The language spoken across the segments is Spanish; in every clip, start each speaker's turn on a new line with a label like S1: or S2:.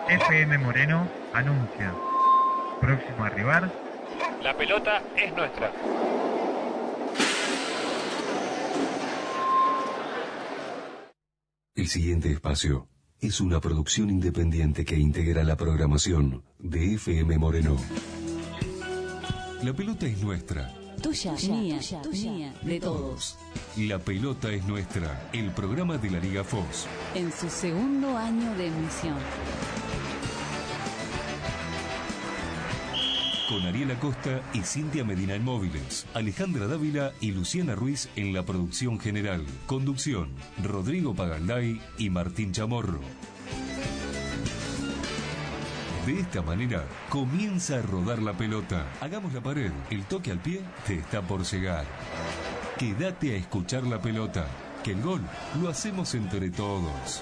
S1: FM Moreno anuncia. Próximo a arribar.
S2: La pelota es nuestra.
S3: El siguiente espacio es una producción independiente que integra la programación de FM Moreno. La pelota es nuestra.
S4: Tuya, mía, de todos.
S3: La pelota es nuestra, el programa de la Liga FOS.
S4: En su segundo año de emisión.
S3: Con Ariel Acosta y Cintia Medina en móviles, Alejandra Dávila y Luciana Ruiz en la producción general. Conducción, Rodrigo Paganday y Martín Chamorro. De esta manera, comienza a rodar la pelota. Hagamos la pared, el toque al pie te está por llegar. Quédate a escuchar la pelota, que el gol lo hacemos entre todos.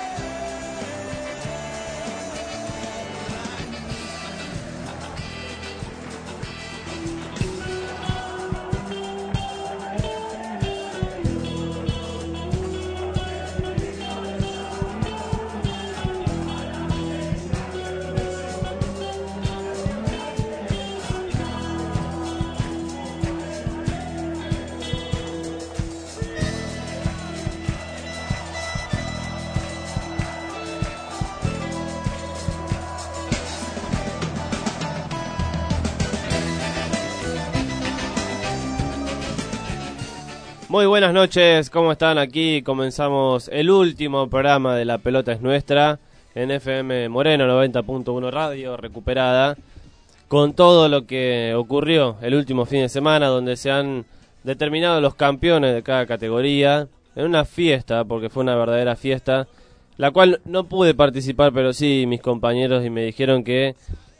S5: Muy buenas noches, ¿cómo están? Aquí comenzamos el último programa de La Pelota es Nuestra en FM Moreno 90.1 Radio, recuperada, con todo lo que ocurrió el último fin de semana, donde se han determinado los campeones de cada categoría, en una fiesta, porque fue una verdadera fiesta, la cual no pude participar, pero sí mis compañeros, y me dijeron que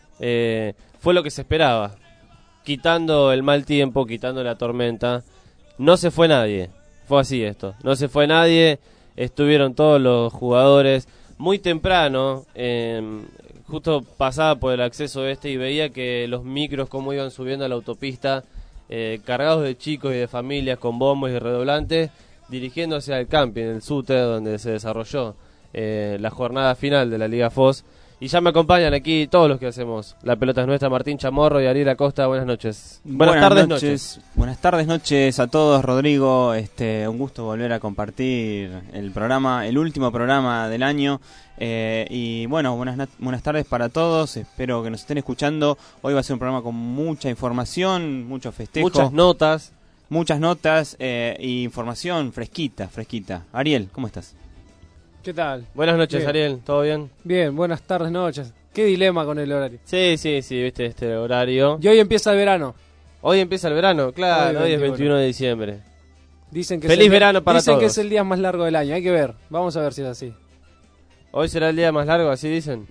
S5: fue lo que se esperaba, quitando el mal tiempo, quitando la tormenta. No se fue nadie, fue así esto, no se fue nadie, estuvieron todos los jugadores muy temprano, justo pasaba por el acceso y veía que los micros como iban subiendo a la autopista, cargados de chicos y de familias con bombos y redoblantes, dirigiéndose al camping, el SUTE, donde se desarrolló la jornada final de la Liga FOS. Y ya me acompañan aquí todos los que hacemos La Pelota es Nuestra, Martín Chamorro y Ariel Acosta. Buenas noches. Buenas tardes, noches.
S6: Buenas tardes, noches a todos, Rodrigo. Un gusto volver a compartir el programa, el último programa del año. Y bueno, buenas tardes para todos. Espero que nos estén escuchando. Hoy va a ser un programa con mucha información, mucho festejo. Muchas notas y información fresquita. Ariel, ¿cómo estás?
S7: ¿Qué tal?
S5: Buenas noches,
S7: Bien.
S5: Ariel, ¿todo bien?
S7: Bien, buenas tardes, noches. Qué dilema con el horario.
S5: Sí, viste este horario.
S7: Y hoy empieza el verano.
S5: Hoy empieza el verano, claro, hoy es
S7: 21.
S5: 21 de diciembre.
S7: Dicen que
S5: Feliz verano para
S7: dicen
S5: todos.
S7: que es el día más largo del año, hay que ver. Vamos a ver si es así.
S5: Hoy será el día más largo, así dicen.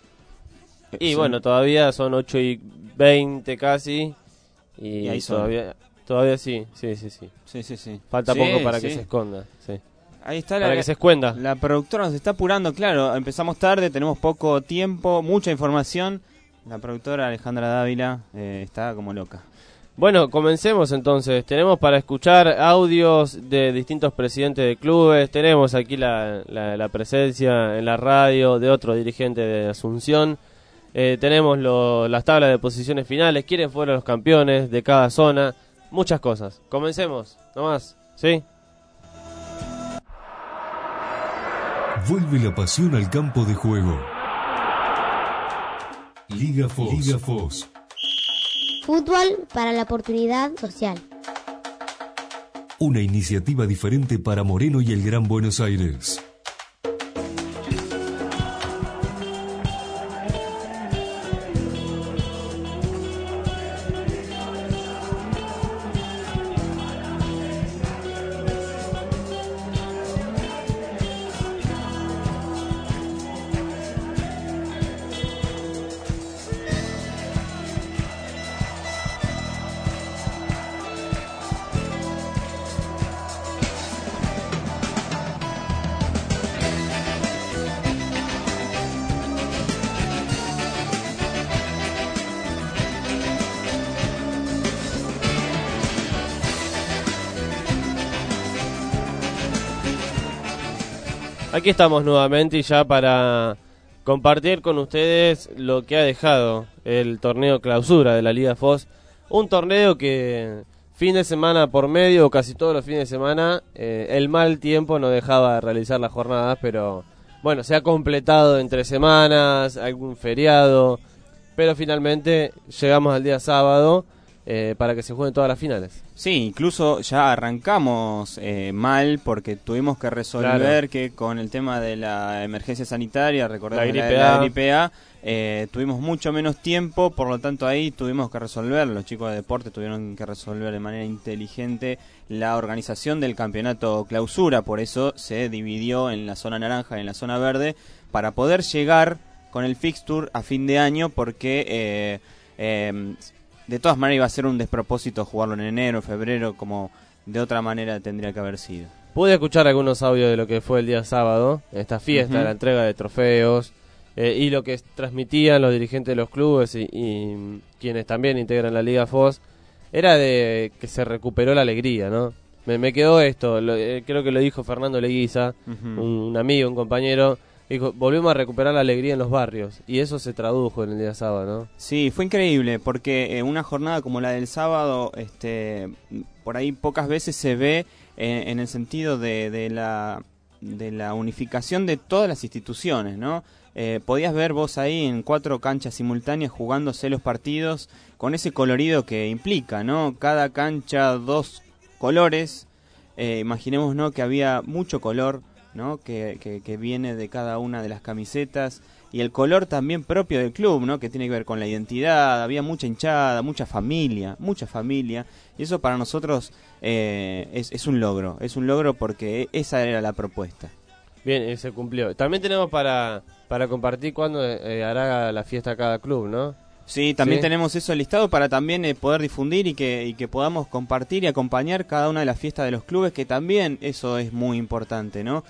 S5: Y
S6: Sí.
S5: bueno, todavía son 8:20 casi. Y
S6: ahí son.
S5: todavía sí.
S6: Sí.
S5: Falta
S6: Sí,
S5: poco para
S6: sí.
S5: que se esconda, sí.
S6: Ahí está
S5: Para que se escuenda.
S6: La productora nos está apurando, claro, empezamos tarde, tenemos poco tiempo, mucha información. La productora Alejandra Dávila está como loca.
S5: Bueno, comencemos entonces. Tenemos para escuchar audios de distintos presidentes de clubes. Tenemos aquí la presencia en la radio de otro dirigente de Asunción. Tenemos las tablas de posiciones finales. ¿Quiénes fueron los campeones de cada zona? Muchas cosas. Comencemos, nomás, ¿sí?
S3: Vuelve la pasión al campo de juego. Liga FOS.
S8: Fútbol para la oportunidad social.
S3: Una iniciativa diferente para Moreno y el Gran Buenos Aires.
S5: Aquí estamos nuevamente y ya para compartir con ustedes lo que ha dejado el torneo clausura de la Liga FOS. Un torneo que fin de semana por medio, o casi todos los fines de semana, el mal tiempo no dejaba de realizar las jornadas, pero bueno, se ha completado entre semanas, algún feriado, pero finalmente llegamos al día sábado para que se jueguen todas las finales.
S6: Sí, incluso ya arrancamos mal porque tuvimos que resolver que con el tema de la emergencia sanitaria, recordemos la gripe A, tuvimos mucho menos tiempo, por lo tanto ahí tuvimos que resolver, los chicos de deporte tuvieron que resolver de manera inteligente la organización del campeonato clausura, por eso se dividió en la zona naranja y en la zona verde para poder llegar con el fixture a fin de año, porque de todas maneras iba a ser un despropósito jugarlo en enero, febrero, como de otra manera tendría que haber sido.
S5: Pude escuchar algunos audios de lo que fue el día sábado, esta fiesta, la entrega de trofeos, y lo que transmitían los dirigentes de los clubes y quienes también integran la Liga FOS, era de que se recuperó la alegría, ¿no? Me quedó esto, creo que lo dijo Fernando Leguiza, un amigo, un compañero. Dijo, volvimos a recuperar la alegría en los barrios, y eso se tradujo en el día sábado, ¿no? Sí,
S6: fue increíble, porque una jornada como la del sábado, por ahí pocas veces se ve en el sentido de la unificación de todas las instituciones, ¿no? Podías ver vos ahí en 4 canchas simultáneas jugándose los partidos con ese colorido que implica, ¿no? Cada cancha 2 colores, imaginemos, ¿no?, que había mucho color, ¿no?, que viene de cada una de las camisetas, y el color también propio del club, ¿no?, que tiene que ver con la identidad. Había mucha hinchada, mucha familia, y eso para nosotros es un logro porque esa era la propuesta.
S5: Bien, se cumplió. También tenemos para compartir cuándo hará la fiesta cada club, ¿no?
S6: Sí, también tenemos eso listado para también poder difundir y que podamos compartir y acompañar cada una de las fiestas de los clubes, que también eso es muy importante, ¿no?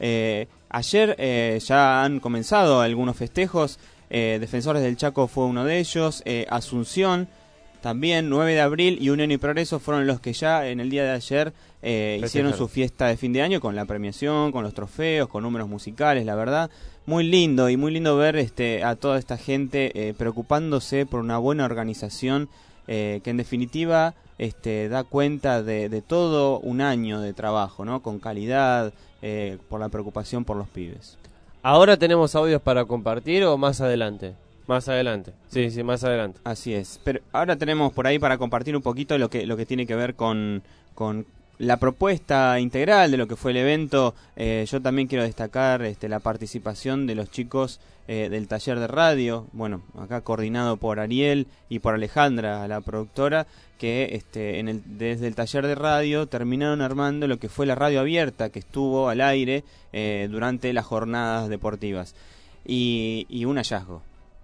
S6: Ayer ya han comenzado algunos festejos, Defensores del Chaco fue uno de ellos, Asunción también, 9 de abril y Unión y Progreso fueron los que ya en el día de ayer hicieron su fiesta de fin de año con la premiación, con los trofeos, con números musicales, la verdad. Muy lindo ver a toda esta gente preocupándose por una buena organización que en definitiva da cuenta de todo un año de trabajo, ¿no?, con calidad, por la preocupación por los pibes.
S5: ¿Ahora tenemos audios para compartir o más adelante? Más adelante, sí, más adelante.
S6: Así es, pero ahora tenemos por ahí para compartir un poquito lo que tiene que ver con la propuesta integral de lo que fue el evento. Yo también quiero destacar la participación de los chicos del taller de radio, bueno, acá coordinado por Ariel y por Alejandra, la productora, que desde el taller de radio terminaron armando lo que fue la radio abierta que estuvo al aire durante las jornadas deportivas. Y un hallazgo.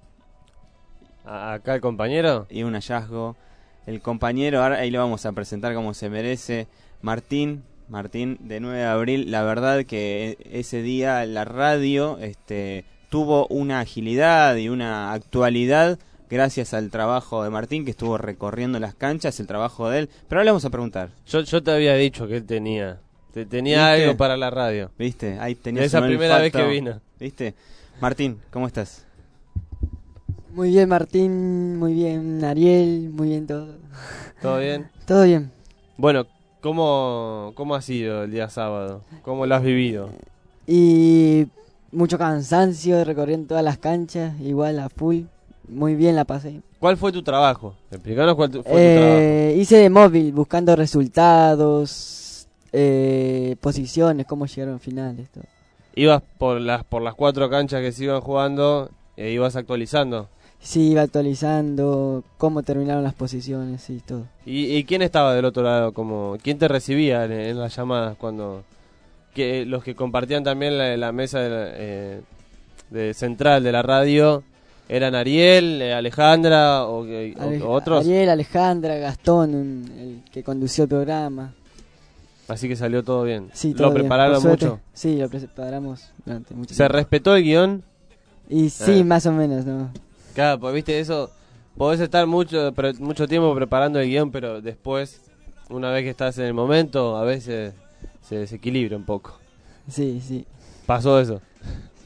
S5: ¿Acá el compañero?
S6: Y un hallazgo. El compañero, ahora ahí lo vamos a presentar como se merece, Martín, de 9 de abril. La verdad que ese día la radio tuvo una agilidad y una actualidad gracias al trabajo de Martín, que estuvo recorriendo las canchas, el trabajo de él. Pero ahora le vamos a preguntar.
S5: Yo te había dicho que él tenía algo para la radio.
S6: ¿Viste? Ahí tenías
S5: esa primera vez que vino.
S6: ¿Viste? Martín, ¿cómo estás?
S9: Muy bien, Martín, muy bien, Ariel, muy bien todo.
S5: ¿Todo bien?
S9: Todo bien.
S5: Bueno, ¿cómo ha sido el día sábado? ¿Cómo lo has vivido?
S9: Y mucho cansancio, recorriendo todas las canchas, igual a full. Muy bien la pasé.
S5: ¿Cuál fue tu trabajo? Explícanos cuál fue tu trabajo.
S9: Hice de móvil, buscando resultados, posiciones, cómo llegaron finales, todo.
S5: ¿Ibas por las 4 canchas que se iban jugando e ibas actualizando?
S9: Sí, iba actualizando cómo terminaron las posiciones y todo.
S5: ¿Y quién estaba del otro lado? ¿Quién te recibía en las llamadas cuando los que compartían también la mesa de central de la radio eran Ariel, Alejandra o otros?
S9: Ariel, Alejandra, Gastón, el que condució el programa.
S5: Así que salió todo bien.
S9: Sí, todo
S5: ¿Lo prepararon
S9: bien,
S5: mucho?
S9: Sí, lo preparamos durante mucho tiempo.
S5: ¿Se respetó el guión?
S9: Y sí, más o menos, ¿no?
S5: Claro, pues viste eso, podés estar mucho tiempo preparando el guión, pero después, una vez que estás en el momento, a veces se desequilibra un poco.
S9: Sí.
S5: ¿Pasó eso?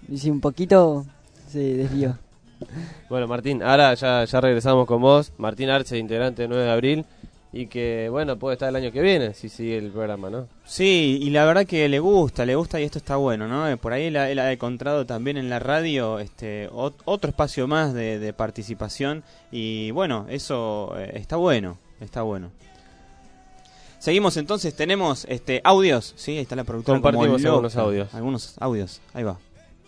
S9: Y si un poquito se desvió.
S5: Bueno, Martín, ahora ya regresamos con vos. Martín Arce, integrante de 9 de abril. Y que, bueno, puede estar el año que viene si sigue el programa, ¿no?
S6: Sí, y la verdad que le gusta y esto está bueno, ¿no? Por ahí él ha encontrado también en la radio otro espacio más de participación y bueno, eso está bueno. Seguimos entonces, tenemos audios, ¿sí? Ahí está la productora.
S5: Compartimos
S6: como
S5: algunos audios.
S6: Algunos audios, ahí va.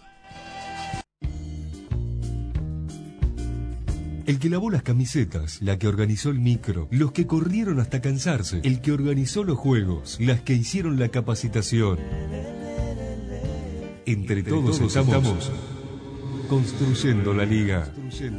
S3: El que lavó las camisetas, la que organizó el micro, los que corrieron hasta cansarse, el que organizó los juegos, las que hicieron la capacitación. Entre todos estamos construyendo la liga.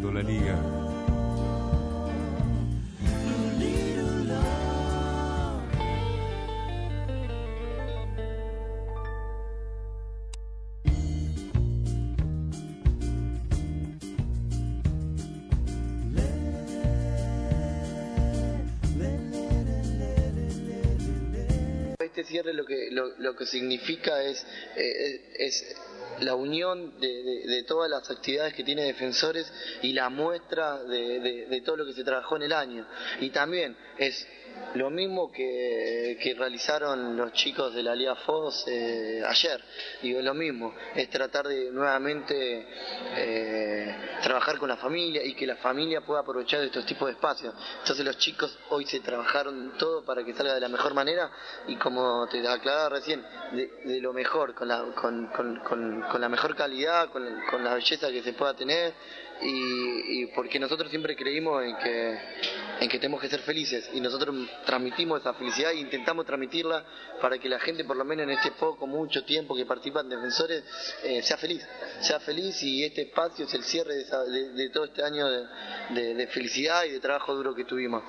S10: Este cierre lo que significa es la unión de todas las actividades que tiene Defensores y la muestra de todo lo que se trabajó en el año. Y también es lo mismo que realizaron los chicos de la Liga FOS ayer. Digo, lo mismo, es tratar de nuevamente trabajar con la familia y que la familia pueda aprovechar de estos tipos de espacios. Entonces los chicos hoy se trabajaron todo para que salga de la mejor manera y como te aclaraba recién, de lo mejor, con la mejor calidad, con la belleza que se pueda tener y porque nosotros siempre creímos en que tenemos que ser felices y nosotros transmitimos esa felicidad e intentamos transmitirla para que la gente, por lo menos en este mucho tiempo que participa en Defensores, sea feliz y este espacio es el cierre de todo este año de felicidad y de trabajo duro que tuvimos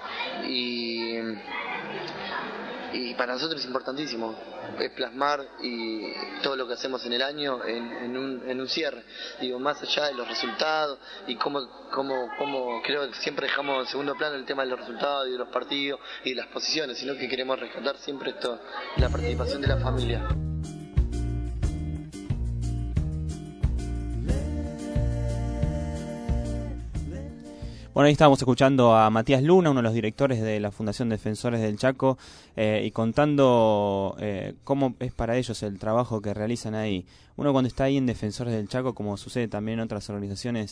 S10: y para nosotros es importantísimo es plasmar y todo lo que hacemos en el año en un cierre, digo, más allá de los resultados y cómo creo que siempre dejamos en segundo plano el tema de los resultados y de los partidos y de las posiciones, sino que queremos rescatar siempre esto, la participación de la familia.
S6: Bueno, ahí estábamos escuchando a Matías Luna, uno de los directores de la Fundación Defensores del Chaco, y contando cómo es para ellos el trabajo que realizan ahí. Uno cuando está ahí en Defensores del Chaco, como sucede también en otras organizaciones,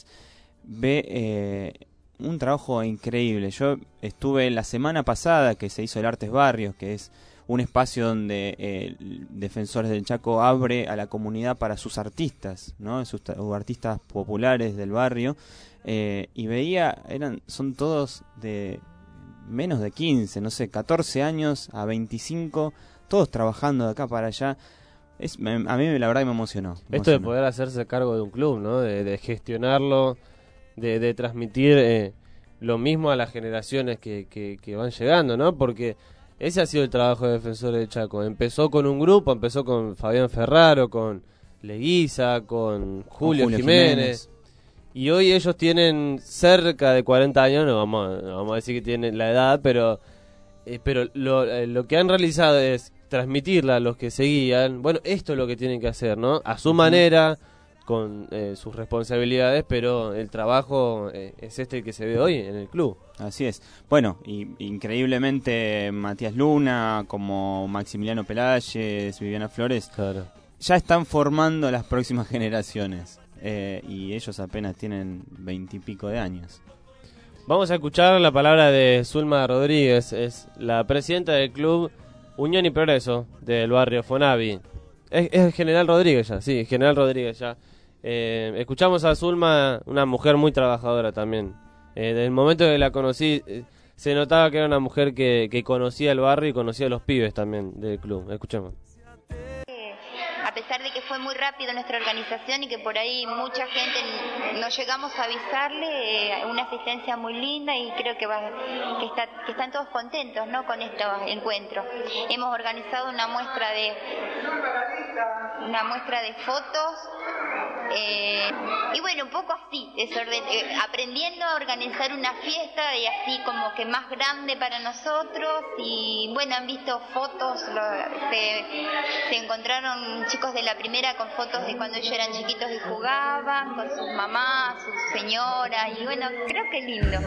S6: ve un trabajo increíble. Yo estuve la semana pasada que se hizo el Artes Barrios, que es un espacio donde Defensores del Chaco abre a la comunidad para sus artistas, ¿no? Sus artistas populares del barrio. Y veía, son todos de menos de 15, no sé, 14 años a 25, todos trabajando de acá para allá. A mí la verdad que me emocionó.
S5: Esto de poder hacerse cargo de un club, ¿no? De gestionarlo, de transmitir lo mismo a las generaciones que van llegando, ¿no? Porque ese ha sido el trabajo de Defensores del Chaco. Empezó con un grupo, empezó con Fabián Ferraro, con Leguiza, con Julio Jiménez. Y hoy ellos tienen cerca de 40 años, no vamos a decir que tienen la edad, pero lo que han realizado es transmitirla a los que seguían. Bueno, esto es lo que tienen que hacer, ¿no? A su manera, con sus responsabilidades, pero el trabajo es el que se ve hoy en el club.
S6: Así es. Bueno, y increíblemente Matías Luna, como Maximiliano Pelayes, Viviana Flores,
S5: claro,
S6: ya están formando las próximas generaciones. Y ellos apenas tienen 20 y pico de años.
S5: Vamos a escuchar la palabra de Zulma Rodríguez, es la presidenta del club Unión y Progreso del barrio Fonavi. Es General Rodríguez ya, sí, General Rodríguez ya. Escuchamos a Zulma, una mujer muy trabajadora también. Desde el momento que la conocí, se notaba que era una mujer que conocía el barrio y conocía a los pibes también del club. Escuchemos.
S11: A pesar de que fue muy rápido nuestra organización y que por ahí mucha gente no llegamos a avisarle, una asistencia muy linda y creo que están todos contentos, ¿no?, con estos encuentros. Hemos organizado una muestra de fotos Y bueno, un poco así, aprendiendo a organizar una fiesta y así como que más grande para nosotros. Y bueno, han visto fotos, se encontraron chicos de la primera con fotos de cuando ellos eran chiquitos y jugaban con sus mamás, sus señoras, y bueno, creo que lindo.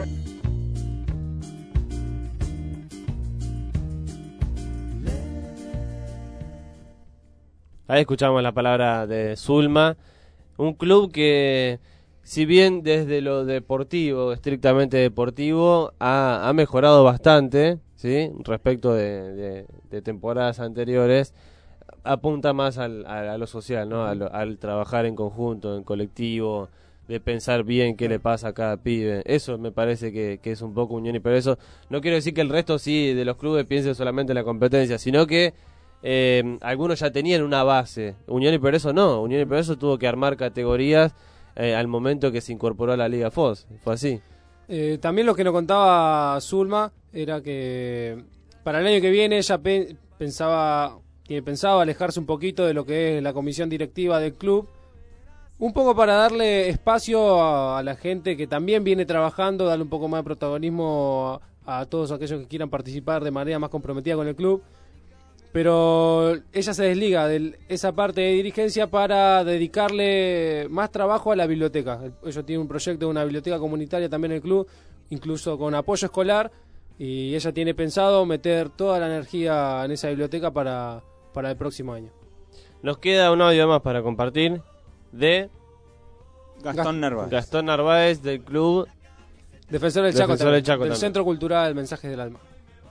S5: Ahí escuchamos la palabra de Zulma, un club que, si bien desde lo deportivo, estrictamente deportivo, ha mejorado bastante, ¿sí? Respecto de temporadas anteriores, apunta más a lo social, ¿no? Al trabajar en conjunto, en colectivo, de pensar bien qué le pasa a cada pibe. Eso me parece que es un poco Unión y Progreso. No quiero decir que el resto sí de los clubes piensen solamente en la competencia, sino que algunos ya tenían una base. Unión y Progreso no. Unión y Progreso tuvo que armar categorías al momento que se incorporó a la Liga FOS. Fue así.
S7: También lo que nos contaba Zulma era que para el año que viene ella pensaba alejarse un poquito de lo que es la comisión directiva del club, un poco para darle espacio a la gente que también viene trabajando, darle un poco más de protagonismo a todos aquellos que quieran participar de manera más comprometida con el club. Pero ella se desliga de esa parte de dirigencia para dedicarle más trabajo a la biblioteca. Ellos tienen un proyecto de una biblioteca comunitaria también en el club, incluso con apoyo escolar, y ella tiene pensado meter toda la energía en esa biblioteca para el próximo año.
S5: Nos queda un audio más para compartir de
S6: Gastón Narváez.
S5: Gastón Narváez del club
S7: Defensor del Chaco, del Centro Cultural Mensajes del Alma.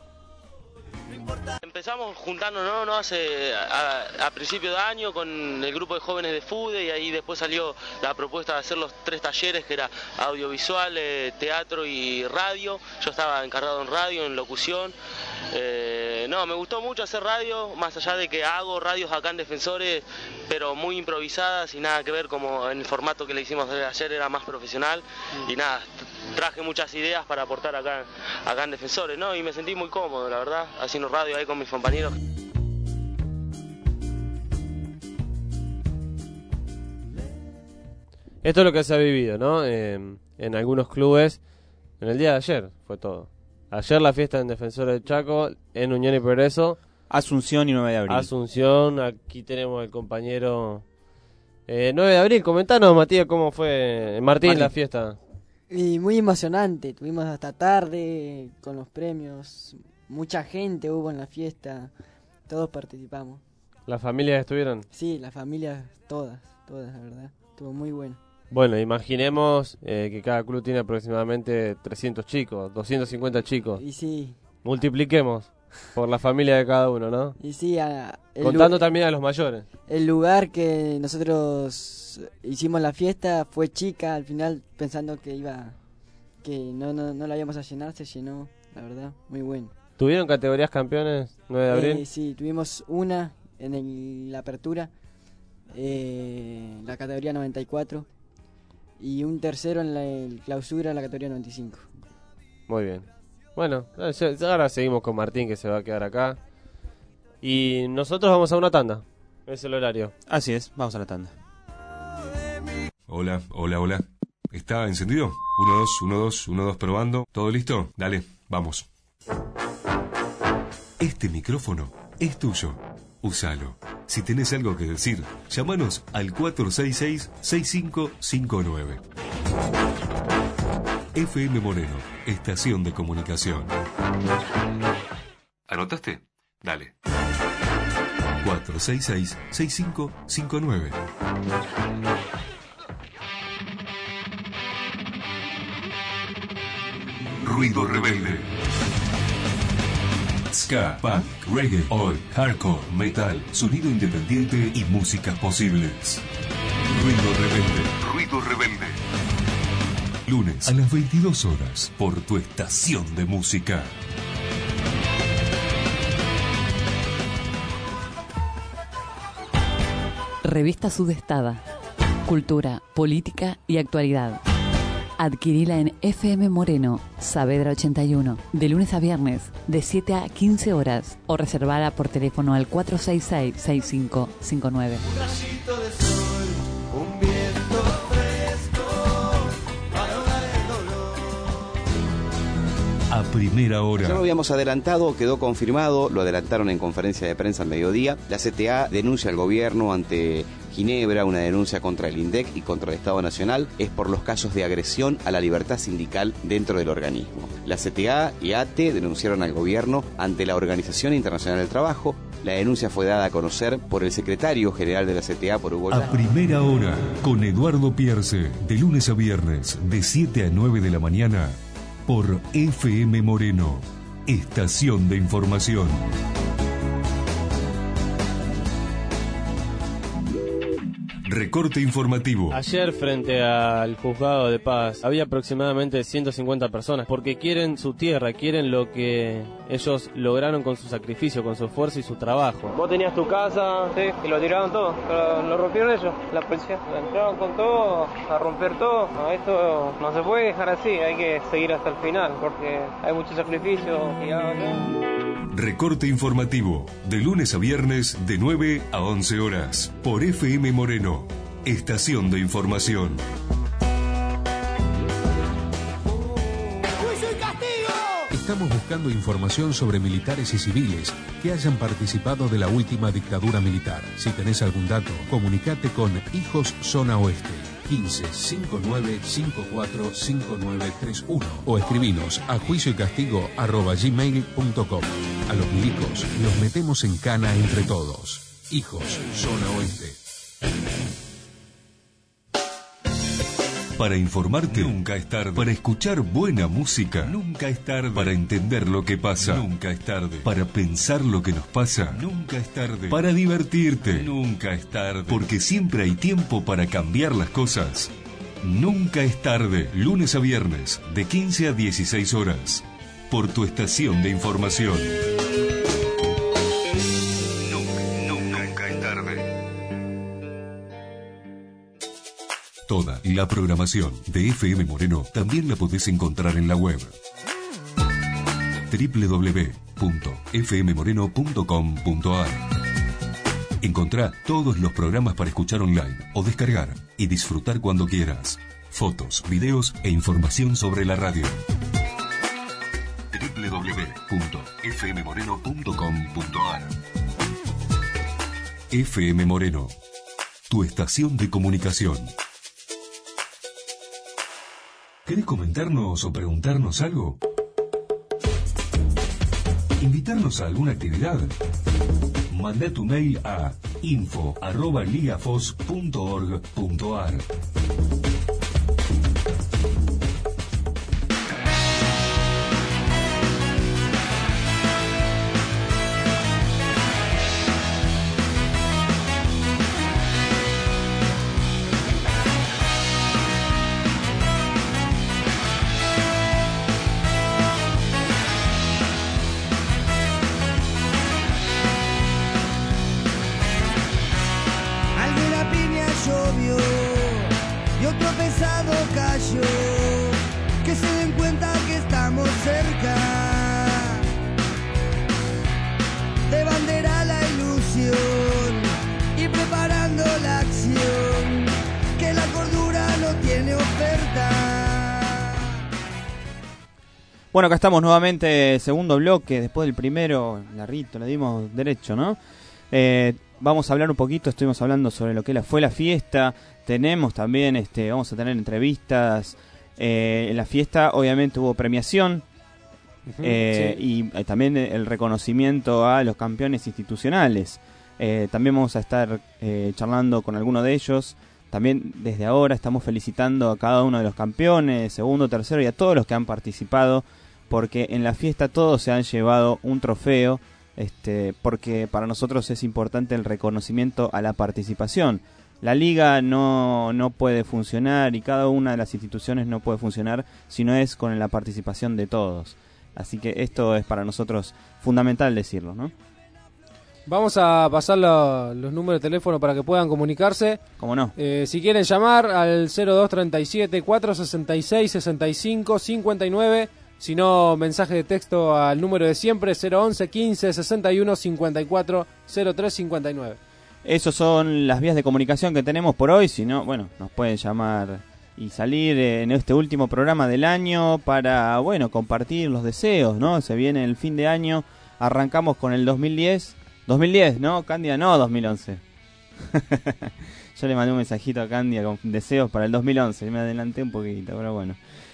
S12: Empezamos juntándonos a principio de año con el grupo de jóvenes de FUDE, y ahí después salió la propuesta de hacer los 3 talleres, que era audiovisual, teatro y radio. Yo estaba encargado en radio, en locución. Me gustó mucho hacer radio, más allá de que hago radios acá en Defensores, pero muy improvisadas y nada que ver, como en el formato que le hicimos ayer era más profesional. Y nada, traje muchas ideas para aportar acá en Defensores, ¿no? Y me sentí muy cómodo, la verdad, haciendo radio ahí con mis compañeros.
S5: Esto es lo que se ha vivido, ¿no? En algunos clubes. En el día de ayer fue todo. Ayer la fiesta en Defensores del Chaco, en Unión y Progreso.
S6: Asunción y 9 de abril.
S5: Asunción, aquí tenemos el compañero 9 de abril. Comentanos, Matías, cómo fue Martín la fiesta.
S9: Y muy emocionante, tuvimos hasta tarde con los premios, mucha gente hubo en la fiesta, todos participamos.
S5: ¿Las familias estuvieron?
S9: Sí, las familias todas, la verdad, estuvo muy bueno.
S5: Bueno, imaginemos que cada club tiene aproximadamente 300 chicos, 250 chicos.
S9: Y sí.
S5: Multipliquemos por la familia de cada uno, ¿no?
S9: Y sí,
S5: contando también a los mayores.
S9: El lugar que nosotros hicimos la fiesta fue chica, al final pensando que no la íbamos a llenar, se llenó, la verdad, muy bueno.
S5: ¿Tuvieron categorías campeones 9 de abril?
S9: Sí, tuvimos una en la apertura, la categoría 94, y un tercero en la clausura, la categoría 95.
S5: Muy bien. Bueno, ahora seguimos con Martín, que se va a quedar acá. Y nosotros vamos a una tanda. Es el horario.
S6: Así es, vamos a la tanda.
S3: Hola. ¿Está encendido? 1, 2, 1, 2, 1, 2, probando. ¿Todo listo? Dale, vamos. Este micrófono es tuyo. Úsalo. Si tenés algo que decir, llámanos al 466-6559. FM Moreno, estación de comunicación. ¿Anotaste? Dale. 466-6559. Ruido rebelde. Ska, punk, reggae, oi, hardcore, metal, sonido independiente y músicas posibles. Ruido rebelde. Lunes a las 22 horas por tu estación de música.
S4: Revista Sudestada. Cultura, política y actualidad. Adquirila en FM Moreno, Saavedra 81, de lunes a viernes, de 7 a 15 horas, o reservala por teléfono al 466-6559.
S13: Un rayito de sol, un viento
S3: primera hora.
S13: Ya lo habíamos adelantado, quedó confirmado, lo adelantaron en conferencia de prensa al mediodía. La CTA denuncia al gobierno ante Ginebra, una denuncia contra el INDEC y contra el Estado Nacional, es por los casos de agresión a la libertad sindical dentro del organismo. La CTA y ATE denunciaron al gobierno ante la Organización Internacional del Trabajo. La denuncia fue dada a conocer por el secretario general de la CTA, por Hugo
S3: A primera hora, con Eduardo Pierce, de lunes a viernes, de 7 a 9 de la mañana, por FM Moreno, estación de información. Recorte informativo.
S5: Ayer frente al juzgado de paz había aproximadamente 150 personas porque quieren su tierra, quieren lo que ellos lograron con su sacrificio, con su esfuerzo y su trabajo.
S14: Vos tenías tu casa, sí, y lo tiraron todo, pero lo rompieron ellos, la policía. Entraron con todo, a romper todo. No, esto no se puede dejar así, hay que seguir hasta el final porque hay mucho sacrificio y
S3: Recorte informativo, de lunes a viernes, de 9 a 11 horas, por FM Moreno, estación de información.
S15: Estamos buscando información sobre militares y civiles que hayan participado de la última dictadura militar. Si tenés algún dato, comunicate con Hijos Zona Oeste 15 59 54 5931 o escribinos a juicioycastigo@gmail.com. A los milicos los metemos en cana entre todos. Hijos Zona Oeste.
S3: Para informarte, nunca es tarde. Para escuchar buena música, nunca es tarde. Para entender lo que pasa, nunca es tarde. Para pensar lo que nos pasa, nunca es tarde. Para divertirte, nunca es tarde. Porque siempre hay tiempo para cambiar las cosas. Nunca es tarde, lunes a viernes, de 15 a 16 horas, por tu estación de información. Nunca es tarde. Toda la programación de FM Moreno también la podés encontrar en la web www.fmmoreno.com.ar. Encontrá todos los programas para escuchar online o descargar y disfrutar cuando quieras. Fotos, videos e información sobre la radio. www.fmmoreno.com.ar. FM Moreno, tu estación de comunicación. ¿Querés comentarnos o preguntarnos algo? ¿Invitarnos a alguna actividad? Manda tu mail a info@ligafos.org.ar.
S16: Que se den cuenta que estamos cerca. De bandera la ilusión y preparando la acción. Que la cordura no tiene oferta.
S6: Bueno, acá estamos nuevamente, segundo bloque, después del primero, Larrito, le dimos derecho, ¿no? Vamos a hablar un poquito, estuvimos hablando sobre lo que fue la fiesta. Tenemos también, vamos a tener entrevistas. En la fiesta obviamente hubo premiación. Sí. Y también el reconocimiento a los campeones institucionales. También vamos a estar charlando con alguno de ellos. También desde ahora estamos felicitando a cada uno de los campeones, segundo, tercero y a todos los que han participado, porque en la fiesta todos se han llevado un trofeo, porque para nosotros es importante el reconocimiento a la participación. La liga no puede funcionar y cada una de las instituciones no puede funcionar si no es con la participación de todos. Así que esto es para nosotros fundamental decirlo, ¿no?
S7: Vamos a pasar los números de teléfono para que puedan comunicarse.
S6: ¿Cómo no?
S7: Si quieren llamar al 0237 466 65 59. Si no, mensaje de texto al número de siempre, 011 15 61 54 03 59.
S6: Esas son las vías de comunicación que tenemos por hoy. Si no, bueno, nos pueden llamar salir en este último programa del año para, bueno, compartir los deseos, ¿no? Se viene el fin de año, arrancamos con el 2010, ¿no? Cándia, no 2011. Yo le mandé un mensajito a Cándia con deseos para el 2011, me adelanté un poquito, pero bueno.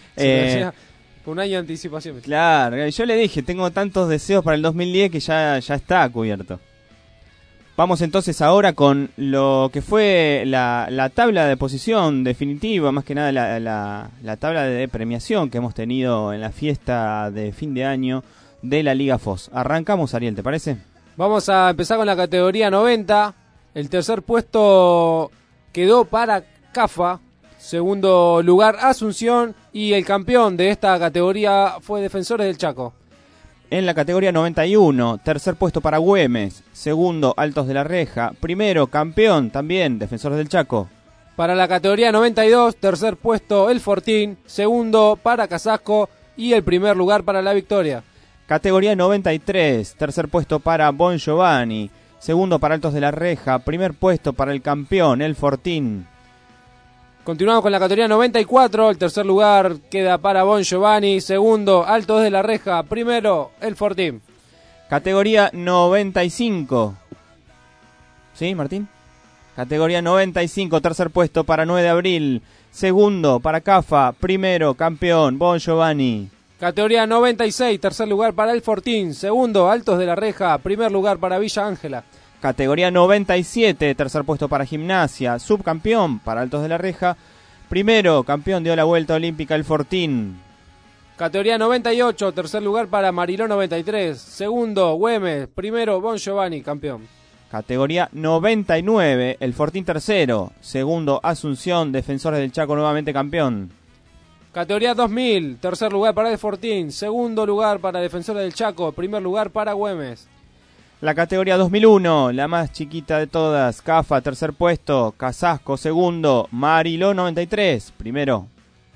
S7: Con un año de anticipación.
S6: Claro, yo le dije, tengo tantos deseos para el 2010 que ya está cubierto. Vamos entonces ahora con lo que fue la tabla de posición definitiva, más que nada la tabla de premiación que hemos tenido en la fiesta de fin de año de la Liga FOS. Arrancamos, Ariel, ¿te parece?
S7: Vamos a empezar con la categoría 90. El tercer puesto quedó para CAFA. Segundo lugar, Asunción. Y el campeón de esta categoría fue Defensores del Chaco.
S6: En la categoría 91, tercer puesto para Güemes. Segundo, Altos de la Reja. Primero, campeón también, Defensores del Chaco.
S7: Para la categoría 92, tercer puesto, El Fortín. Segundo, para Casasco. Y el primer lugar para La Victoria.
S6: Categoría 93, tercer puesto para Bon Giovanni. Segundo para Altos de la Reja. Primer puesto para el campeón, El Fortín.
S7: Continuamos con la categoría 94. El tercer lugar queda para Bon Giovanni. Segundo, Altos de la Reja. Primero, El Fortín.
S6: Categoría 95. ¿Sí, Martín? Categoría 95, tercer puesto para 9 de abril. Segundo para CAFA. Primero, campeón, Bon Giovanni.
S7: Categoría 96, tercer lugar para El Fortín. Segundo, Altos de la Reja. Primer lugar para Villa Ángela.
S6: Categoría 97, tercer puesto para Gimnasia. Subcampeón para Altos de la Reja. Primero, campeón dio la vuelta olímpica El Fortín.
S7: Categoría 98, tercer lugar para Mariló 93. Segundo, Güemes. Primero, Bon Giovanni, campeón.
S6: Categoría 99, El Fortín tercero. Segundo, Asunción, Defensores del Chaco nuevamente campeón.
S7: Categoría 2000, tercer lugar para El Fortín. Segundo lugar para Defensores del Chaco. Primer lugar para Güemes.
S6: La categoría 2001, la más chiquita de todas, CAFA, tercer puesto, Casasco, segundo, Mariló 93, primero.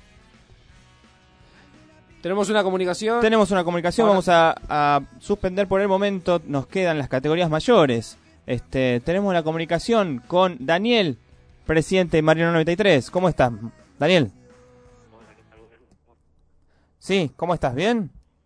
S7: ¿Tenemos una comunicación?
S6: Tenemos una comunicación, vamos a suspender por el momento, nos quedan las categorías mayores. Tenemos la comunicación con Daniel, presidente de Mariló 93. ¿Cómo estás, Daniel? Sí, ¿cómo estás? ¿Bien?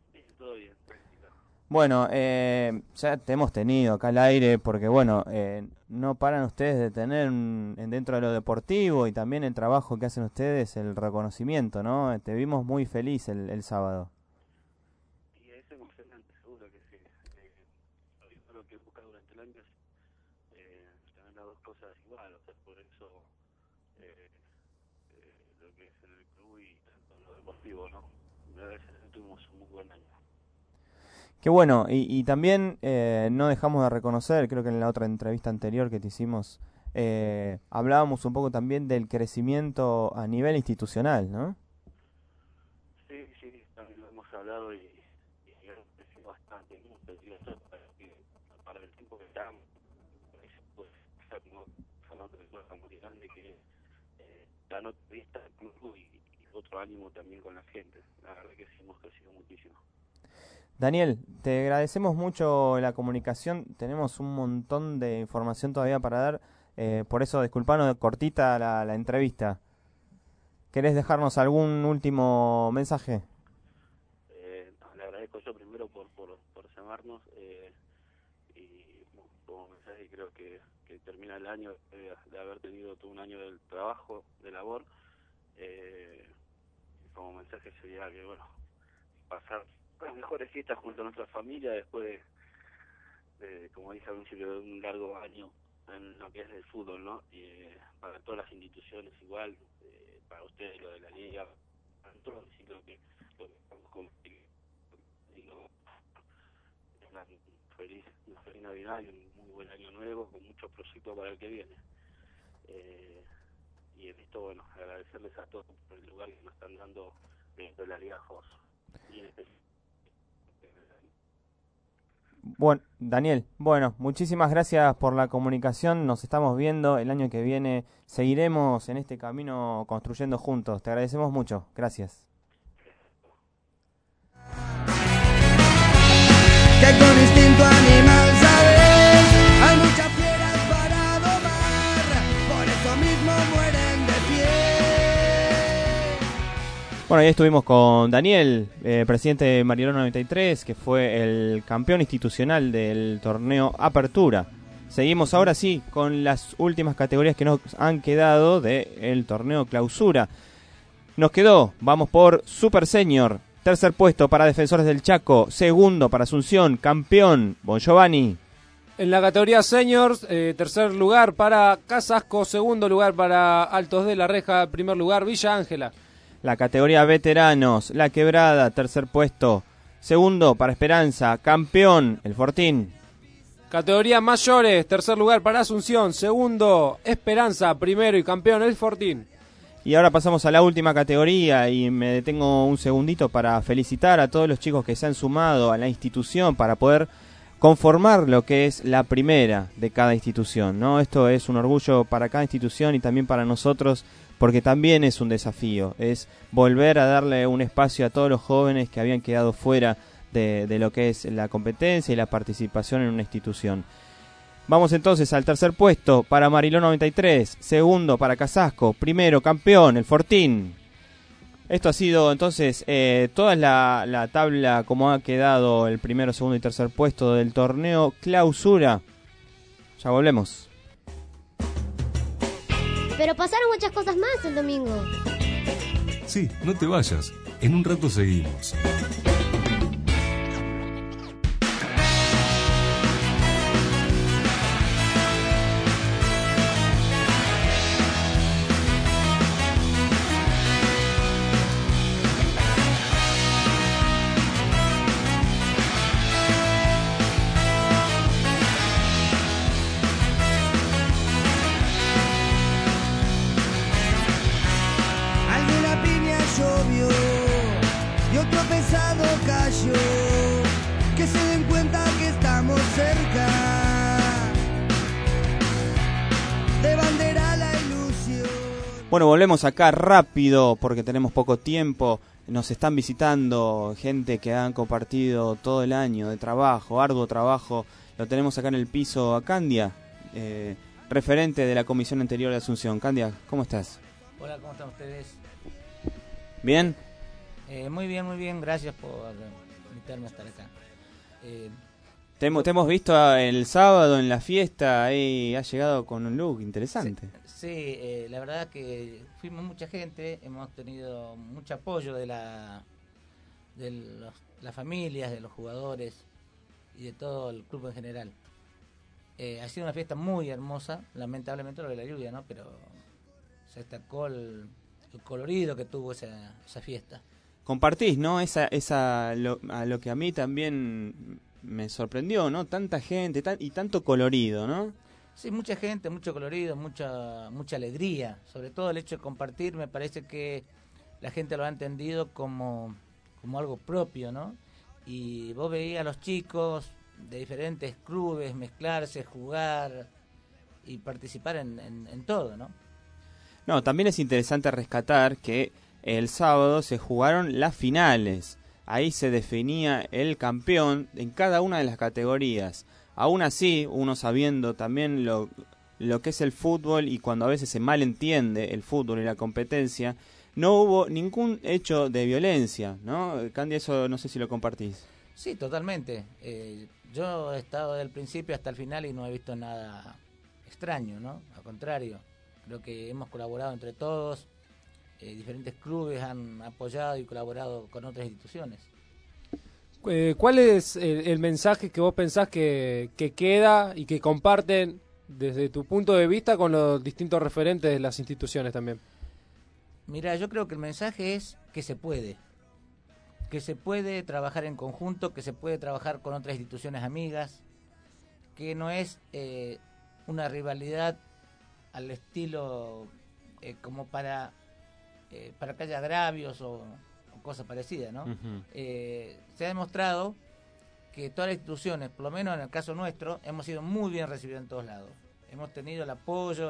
S6: Bueno, ya te hemos tenido acá al aire porque, bueno, no paran ustedes de tener dentro de lo deportivo y también el trabajo que hacen ustedes, el reconocimiento, ¿no? Te vimos muy feliz el sábado.
S17: Y es emocionante, seguro que sí. Lo que busca durante el año es tener las dos cosas igual, o sea, por eso lo que es en el club y tanto en lo deportivo, ¿no? A veces tuvimos un muy buen año.
S6: Qué bueno, y también no dejamos de reconocer, creo que en la otra entrevista anterior que te hicimos, hablábamos un poco también del crecimiento a nivel institucional, ¿no?
S17: Sí, también lo hemos hablado y hemos crecido bastante, para el tiempo que estamos, pues, hablando de cosas muy grandes que dan otra vista al club y otro ánimo también con la gente. La verdad que sí hemos crecido muchísimo.
S6: Daniel, te agradecemos mucho la comunicación, tenemos un montón de información todavía para dar, por eso disculpanos cortita la entrevista. ¿Querés dejarnos algún último mensaje?
S17: Le agradezco yo primero por llamarnos y como mensaje creo que termina el año de haber tenido todo un año del trabajo, de labor, como mensaje sería que, bueno, pasar las mejores fiestas junto a nuestra familia después de como dije al principio, de un largo año en lo que es el fútbol, ¿no? Y para todas las instituciones igual, para ustedes lo de la liga, para todos, y creo que lo que estamos con una feliz Navidad y un muy buen año nuevo con muchos proyectos para el que viene. Y en esto, bueno, agradecerles a todos por el lugar que nos están dando dentro de la Liga FOS. Y en especial
S6: Bueno, Daniel, muchísimas gracias por la comunicación, nos estamos viendo, el año que viene seguiremos en este camino construyendo juntos, te agradecemos mucho, gracias.
S16: Que con instinto animal, ¿sabes? Hay muchas fieras para domar, por eso mismo mueren de pie.
S6: Bueno, ahí estuvimos con Daniel, presidente de Mariló 93, que fue el campeón institucional del torneo Apertura. Seguimos ahora sí con las últimas categorías que nos han quedado del torneo Clausura. Nos quedó, vamos por Super Senior, tercer puesto para Defensores del Chaco, segundo para Asunción, campeón Bon Giovanni.
S7: En la categoría Seniors, tercer lugar para Casasco, segundo lugar para Altos de la Reja, primer lugar Villa Ángela.
S6: La categoría Veteranos, La Quebrada, tercer puesto, segundo para Esperanza, campeón el Fortín.
S7: Categoría Mayores, tercer lugar para Asunción, segundo Esperanza, primero y campeón el Fortín.
S6: Y ahora pasamos a la última categoría y me detengo un segundito para felicitar a todos los chicos que se han sumado a la institución para poder conformar lo que es la primera de cada institución, ¿no? Esto es un orgullo para cada institución y también para nosotros, porque también es un desafío, es volver a darle un espacio a todos los jóvenes que habían quedado fuera de lo que es la competencia y la participación en una institución. Vamos entonces al tercer puesto para Mariló 93, segundo para Casasco, primero campeón el Fortín. Esto ha sido entonces toda la tabla como ha quedado el primero, segundo y tercer puesto del torneo Clausura. Ya volvemos.
S8: Pero pasaron muchas cosas más el domingo.
S3: Sí, no te vayas. En un rato seguimos.
S16: Alguna piña llovió y otro pesado cayó. Que se den cuenta que estamos cerca. De bandera la ilusión.
S6: Bueno, volvemos acá rápido porque tenemos poco tiempo. Nos están visitando gente que han compartido todo el año de trabajo, arduo trabajo. Lo tenemos acá en el piso a Candia, referente de la comisión anterior de Asunción. Candia, ¿cómo estás?
S18: Hola, ¿cómo están ustedes?
S6: ¿Bien?
S18: Muy bien, gracias por invitarme a estar acá.
S6: Te hemos visto el sábado en la fiesta, ahí has llegado con un look interesante.
S18: Sí, la verdad que fuimos mucha gente, hemos tenido mucho apoyo de las familias, de los jugadores y de todo el club en general. Ha sido una fiesta muy hermosa, lamentablemente lo de la lluvia, ¿no? Pero se destacó el colorido que tuvo esa fiesta.
S6: Compartís, ¿no? A lo que a mí también me sorprendió, ¿no? Tanta gente y tanto colorido, ¿no?
S18: Sí, mucha gente, mucho colorido, mucha alegría. Sobre todo el hecho de compartir, me parece que la gente lo ha entendido como algo propio, ¿no? Y vos veías a los chicos de diferentes clubes mezclarse, jugar y participar en todo, ¿no?
S6: No, también es interesante rescatar que el sábado se jugaron las finales. Ahí se definía el campeón en cada una de las categorías. Aún así, uno sabiendo también lo que es el fútbol y cuando a veces se malentiende el fútbol y la competencia, no hubo ningún hecho de violencia, ¿no? Candy, eso no sé si lo compartís.
S18: Sí, totalmente. Yo he estado desde el principio hasta el final y no he visto nada extraño, ¿no? Al contrario, creo que hemos colaborado entre todos, diferentes clubes han apoyado y colaborado con otras instituciones.
S7: ¿Cuál es el mensaje que vos pensás que queda y que comparten desde tu punto de vista con los distintos referentes de las instituciones también?
S18: Mira, yo creo que el mensaje es que se puede trabajar en conjunto, que se puede trabajar con otras instituciones amigas, que no es una rivalidad al estilo como para que haya agravios o cosas parecidas, ¿no?
S6: Uh-huh.
S18: Se ha demostrado que todas las instituciones, por lo menos en el caso nuestro, hemos sido muy bien recibidos en todos lados. Hemos tenido el apoyo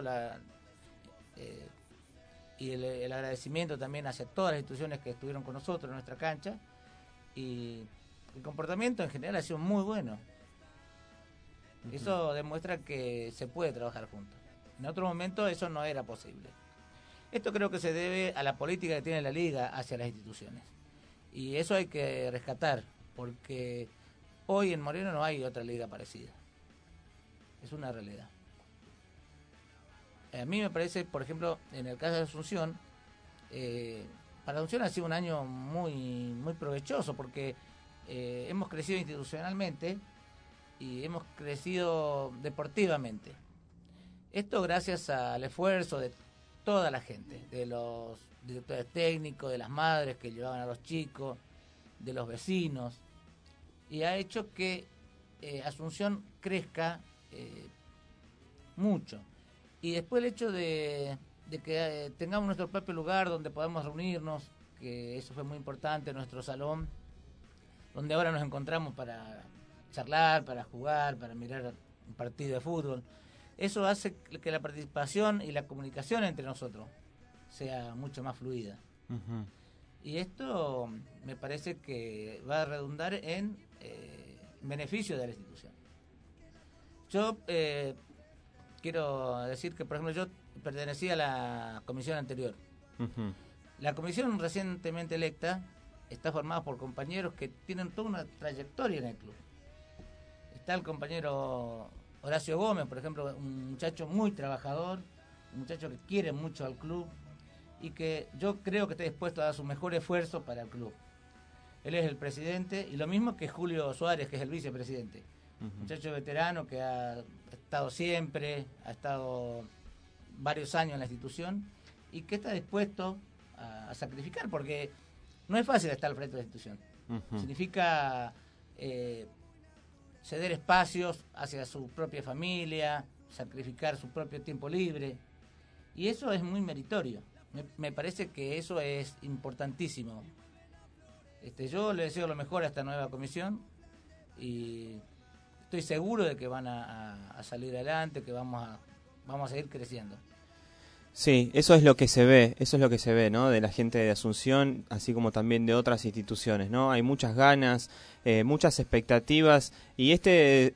S18: y el agradecimiento también hacia todas las instituciones que estuvieron con nosotros en nuestra cancha, y el comportamiento en general ha sido muy bueno. Uh-huh. Eso demuestra que se puede trabajar juntos. En otro momento eso no era posible. Esto creo que se debe a la política que tiene la Liga hacia las instituciones. Y eso hay que rescatar, porque hoy en Moreno no hay otra liga parecida. Es una realidad. A mí me parece, por ejemplo, en el caso de Asunción, para Asunción ha sido un año muy provechoso, porque hemos crecido institucionalmente y hemos crecido deportivamente. Esto gracias al esfuerzo de toda la gente, de los directores técnicos, de las madres que llevaban a los chicos, de los vecinos, y ha hecho que Asunción crezca mucho. Y después el hecho de que tengamos nuestro propio lugar donde podamos reunirnos, que eso fue muy importante, nuestro salón, donde ahora nos encontramos para charlar, para jugar, para mirar un partido de fútbol. Eso hace que la participación y la comunicación entre nosotros sea mucho más fluida.
S6: Uh-huh.
S18: Y esto me parece que va a redundar en beneficio de la institución. Yo quiero decir que, por ejemplo, yo pertenecía a la comisión anterior.
S6: Uh-huh.
S18: La comisión recientemente electa está formada por compañeros que tienen toda una trayectoria en el club. Está el compañero Horacio Gómez, por ejemplo, un muchacho muy trabajador, un muchacho que quiere mucho al club y que yo creo que está dispuesto a dar su mejor esfuerzo para el club. Él es el presidente, y lo mismo que Julio Suárez, que es el vicepresidente. Uh-huh. Muchacho veterano que ha estado siempre, ha estado varios años en la institución y que está dispuesto a sacrificar, porque no es fácil estar al frente de la institución. Uh-huh. Significa ceder espacios hacia su propia familia, sacrificar su propio tiempo libre, y eso es muy meritorio. Me parece que eso es importantísimo. Yo le deseo lo mejor a esta nueva comisión y estoy seguro de que van a salir adelante, que vamos a seguir creciendo.
S6: Sí, eso es lo que se ve, ¿no? De la gente de Asunción, así como también de otras instituciones, ¿no? Hay muchas ganas, muchas expectativas, y este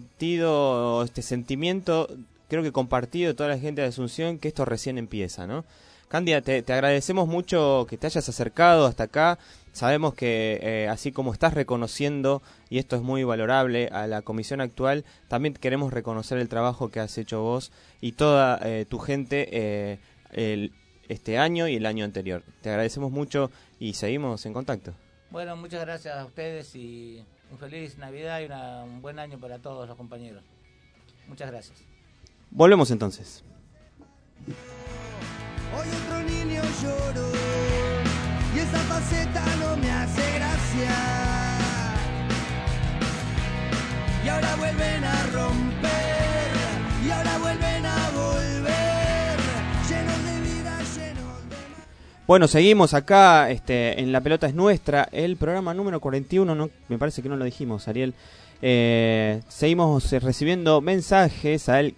S6: sentimiento, creo que compartido de toda la gente de Asunción, que esto recién empieza, ¿no? Cándida, te agradecemos mucho que te hayas acercado hasta acá. Sabemos que así como estás reconociendo, y esto es muy valorable, a la comisión actual, también queremos reconocer el trabajo que has hecho vos y toda tu gente este año y el año anterior. Te agradecemos mucho y seguimos en contacto.
S18: Bueno, muchas gracias a ustedes y un feliz Navidad y un buen año para todos los compañeros. Muchas gracias.
S6: Volvemos entonces.
S16: Hoy otro niño lloró y esa faceta no me hace gracia. Y ahora vuelven a romper, y ahora vuelven a volver, llenos de vida, llenos de...
S6: Bueno, seguimos acá en La Pelota es Nuestra, el programa número 41, ¿no? Me parece que no lo dijimos, Ariel. Seguimos recibiendo mensajes al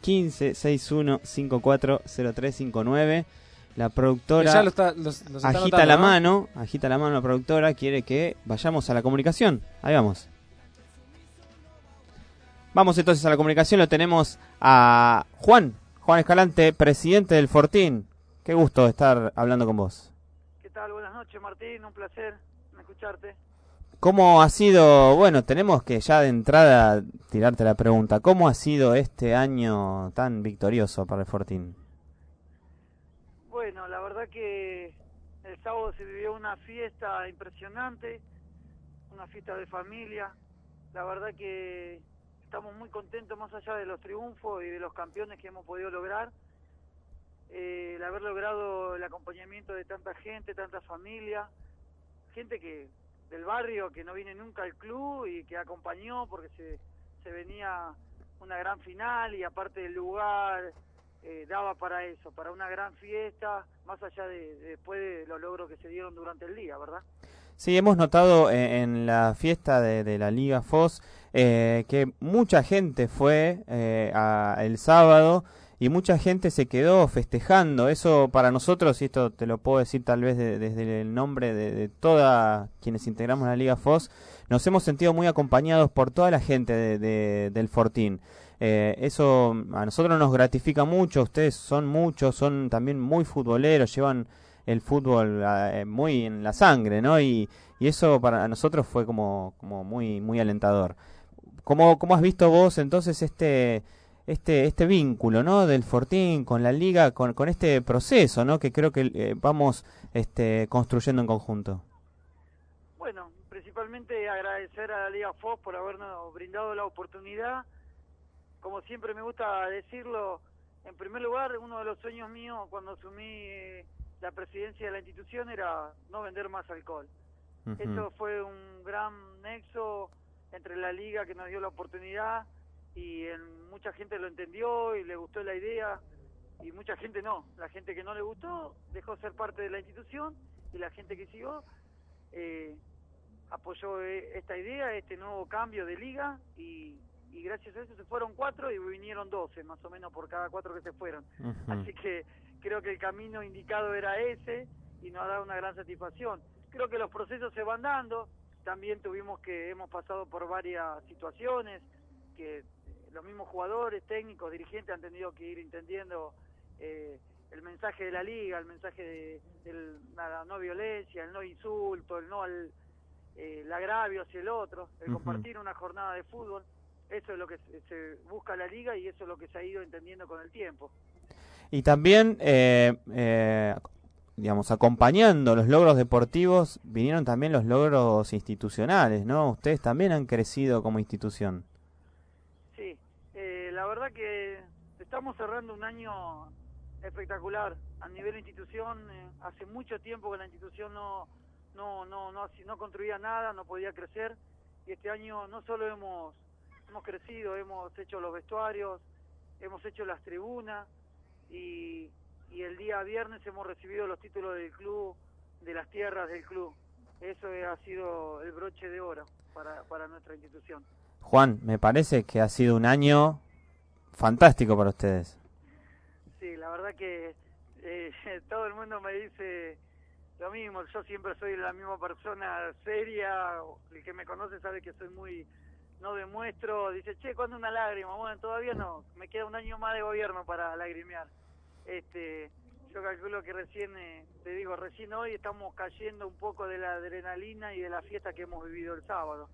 S6: 1561540359. La productora
S7: ya los
S6: agita la mano la productora, quiere que vayamos a la comunicación. Ahí vamos. Vamos entonces a la comunicación, lo tenemos a Juan Escalante, presidente del Fortín. Qué gusto estar hablando con vos.
S19: ¿Qué tal? Buenas noches, Martín, un placer escucharte.
S6: ¿Cómo ha sido? Bueno, tenemos que ya de entrada tirarte la pregunta. ¿Cómo ha sido este año tan victorioso para el Fortín?
S19: Bueno, la verdad que el sábado se vivió una fiesta impresionante, una fiesta de familia. La verdad que estamos muy contentos más allá de los triunfos y de los campeones que hemos podido lograr. El haber logrado el acompañamiento de tanta gente, tanta familia, gente que del barrio que no viene nunca al club y que acompañó porque se venía una gran final y aparte del lugar... daba para eso, para una gran fiesta, más allá de después de los logros que se dieron durante el día, ¿verdad?
S6: Sí, hemos notado en la fiesta de la Liga FOS que mucha gente fue el sábado y mucha gente se quedó festejando. Eso para nosotros, y esto te lo puedo decir tal vez desde el nombre de todas quienes integramos la Liga FOS, nos hemos sentido muy acompañados por toda la gente del Fortín. Eso a nosotros nos gratifica mucho. Ustedes son muchos, son también muy futboleros, llevan el fútbol muy en la sangre, ¿no? Y eso para nosotros fue como muy alentador. ¿Cómo has visto vos entonces este vínculo, ¿no? Del Fortín con la Liga, con este proceso, ¿no? Que creo que vamos construyendo en conjunto.
S19: Bueno, principalmente agradecer a la Liga FOS por habernos brindado la oportunidad. Como siempre me gusta decirlo, en primer lugar, uno de los sueños míos cuando asumí la presidencia de la institución era no vender más alcohol. Uh-huh. Eso fue un gran nexo entre la Liga que nos dio la oportunidad y mucha gente lo entendió y le gustó la idea y mucha gente no. La gente que no le gustó dejó ser parte de la institución y la gente que siguió apoyó esta idea, este nuevo cambio de Liga y gracias a eso se fueron 4 y vinieron 12 más o menos por cada 4 que se fueron. Uh-huh. Así que creo que el camino indicado era ese y nos ha dado una gran satisfacción. Creo que los procesos se van dando, también hemos pasado por varias situaciones que los mismos jugadores, técnicos, dirigentes han tenido que ir entendiendo el mensaje de la Liga, el mensaje de la no violencia, el no insulto, el no al agravio hacia el otro, el uh-huh. compartir una jornada de fútbol. Eso es lo que se busca la Liga y eso es lo que se ha ido entendiendo con el tiempo.
S6: Y también, digamos, acompañando los logros deportivos, vinieron también los logros institucionales, ¿no? Ustedes también han crecido como institución. Sí,
S19: la verdad que estamos cerrando un año espectacular. A nivel de institución, hace mucho tiempo que la institución no construía nada, no podía crecer. Y este año no solo hemos crecido, hemos hecho los vestuarios, hemos hecho las tribunas y el día viernes hemos recibido los títulos del club, de las tierras del club. Eso ha sido el broche de oro para nuestra institución.
S6: Juan, me parece que ha sido un año fantástico para ustedes.
S19: Sí, la verdad que todo el mundo me dice lo mismo. Yo siempre soy la misma persona seria, el que me conoce sabe que soy no demuestro, dice, che, ¿cuándo una lágrima? Bueno, todavía no, me queda un año más de gobierno para lagrimear. Yo calculo que recién hoy estamos cayendo un poco de la adrenalina y de la fiesta que hemos vivido el sábado.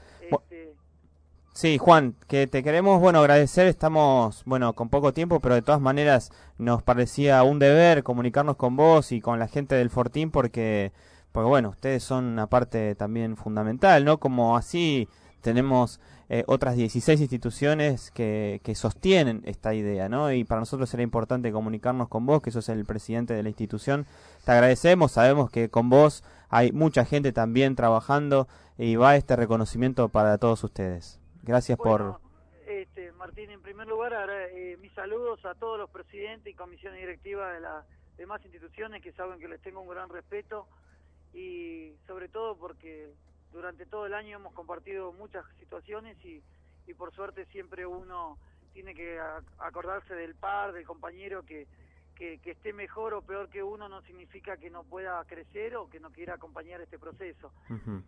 S6: Sí, Juan, que te queremos, agradecer, estamos, con poco tiempo, pero de todas maneras nos parecía un deber comunicarnos con vos y con la gente del Fortín porque ustedes son una parte también fundamental, ¿no? Como así tenemos otras 16 instituciones que sostienen esta idea, ¿no? Y para nosotros era importante comunicarnos con vos, que sos el presidente de la institución. Te agradecemos, sabemos que con vos hay mucha gente también trabajando y va este reconocimiento para todos ustedes. Gracias por...
S19: Martín, en primer lugar, mis saludos a todos los presidentes y comisiones directivas de las demás instituciones que saben que les tengo un gran respeto y sobre todo porque durante todo el año hemos compartido muchas situaciones y por suerte siempre uno tiene que acordarse del par, del compañero que esté mejor o peor que uno no significa que no pueda crecer o que no quiera acompañar este proceso. Uh-huh.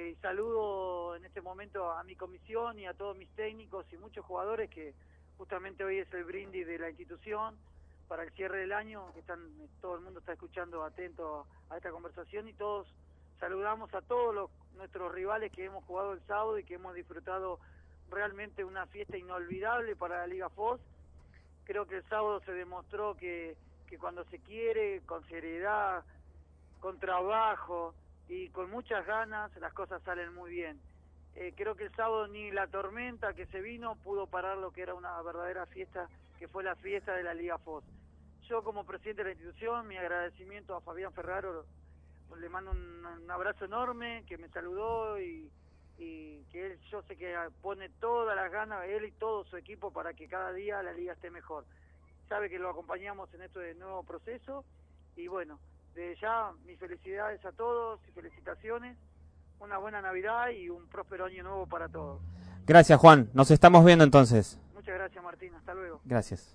S19: Saludo en este momento a mi comisión y a todos mis técnicos y muchos jugadores que justamente hoy es el brindis de la institución para el cierre del año, que todo el mundo está escuchando atento a esta conversación y todos saludamos a todos nuestros rivales que hemos jugado el sábado y que hemos disfrutado realmente una fiesta inolvidable para la Liga FOS. Creo que el sábado se demostró que cuando se quiere, con seriedad, con trabajo y con muchas ganas, las cosas salen muy bien. Creo que el sábado ni la tormenta que se vino pudo parar lo que era una verdadera fiesta, que fue la fiesta de la Liga FOS. Yo como presidente de la institución, mi agradecimiento a Fabián Ferraro, le mando un abrazo enorme, que me saludó y que él, yo sé que pone todas las ganas, él y todo su equipo, para que cada día la Liga esté mejor. Sabe que lo acompañamos en este nuevo proceso y desde ya mis felicidades a todos y felicitaciones, una buena Navidad y un próspero año nuevo para todos.
S6: Gracias, Juan, nos estamos viendo entonces.
S19: Muchas gracias, Martín, hasta luego.
S6: Gracias.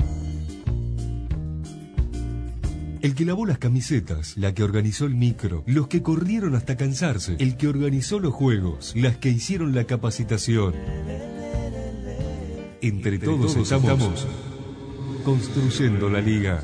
S3: El que lavó las camisetas, la que organizó el micro, los que corrieron hasta cansarse, el que organizó los juegos, las que hicieron la capacitación. Entre todos estamos construyendo la liga.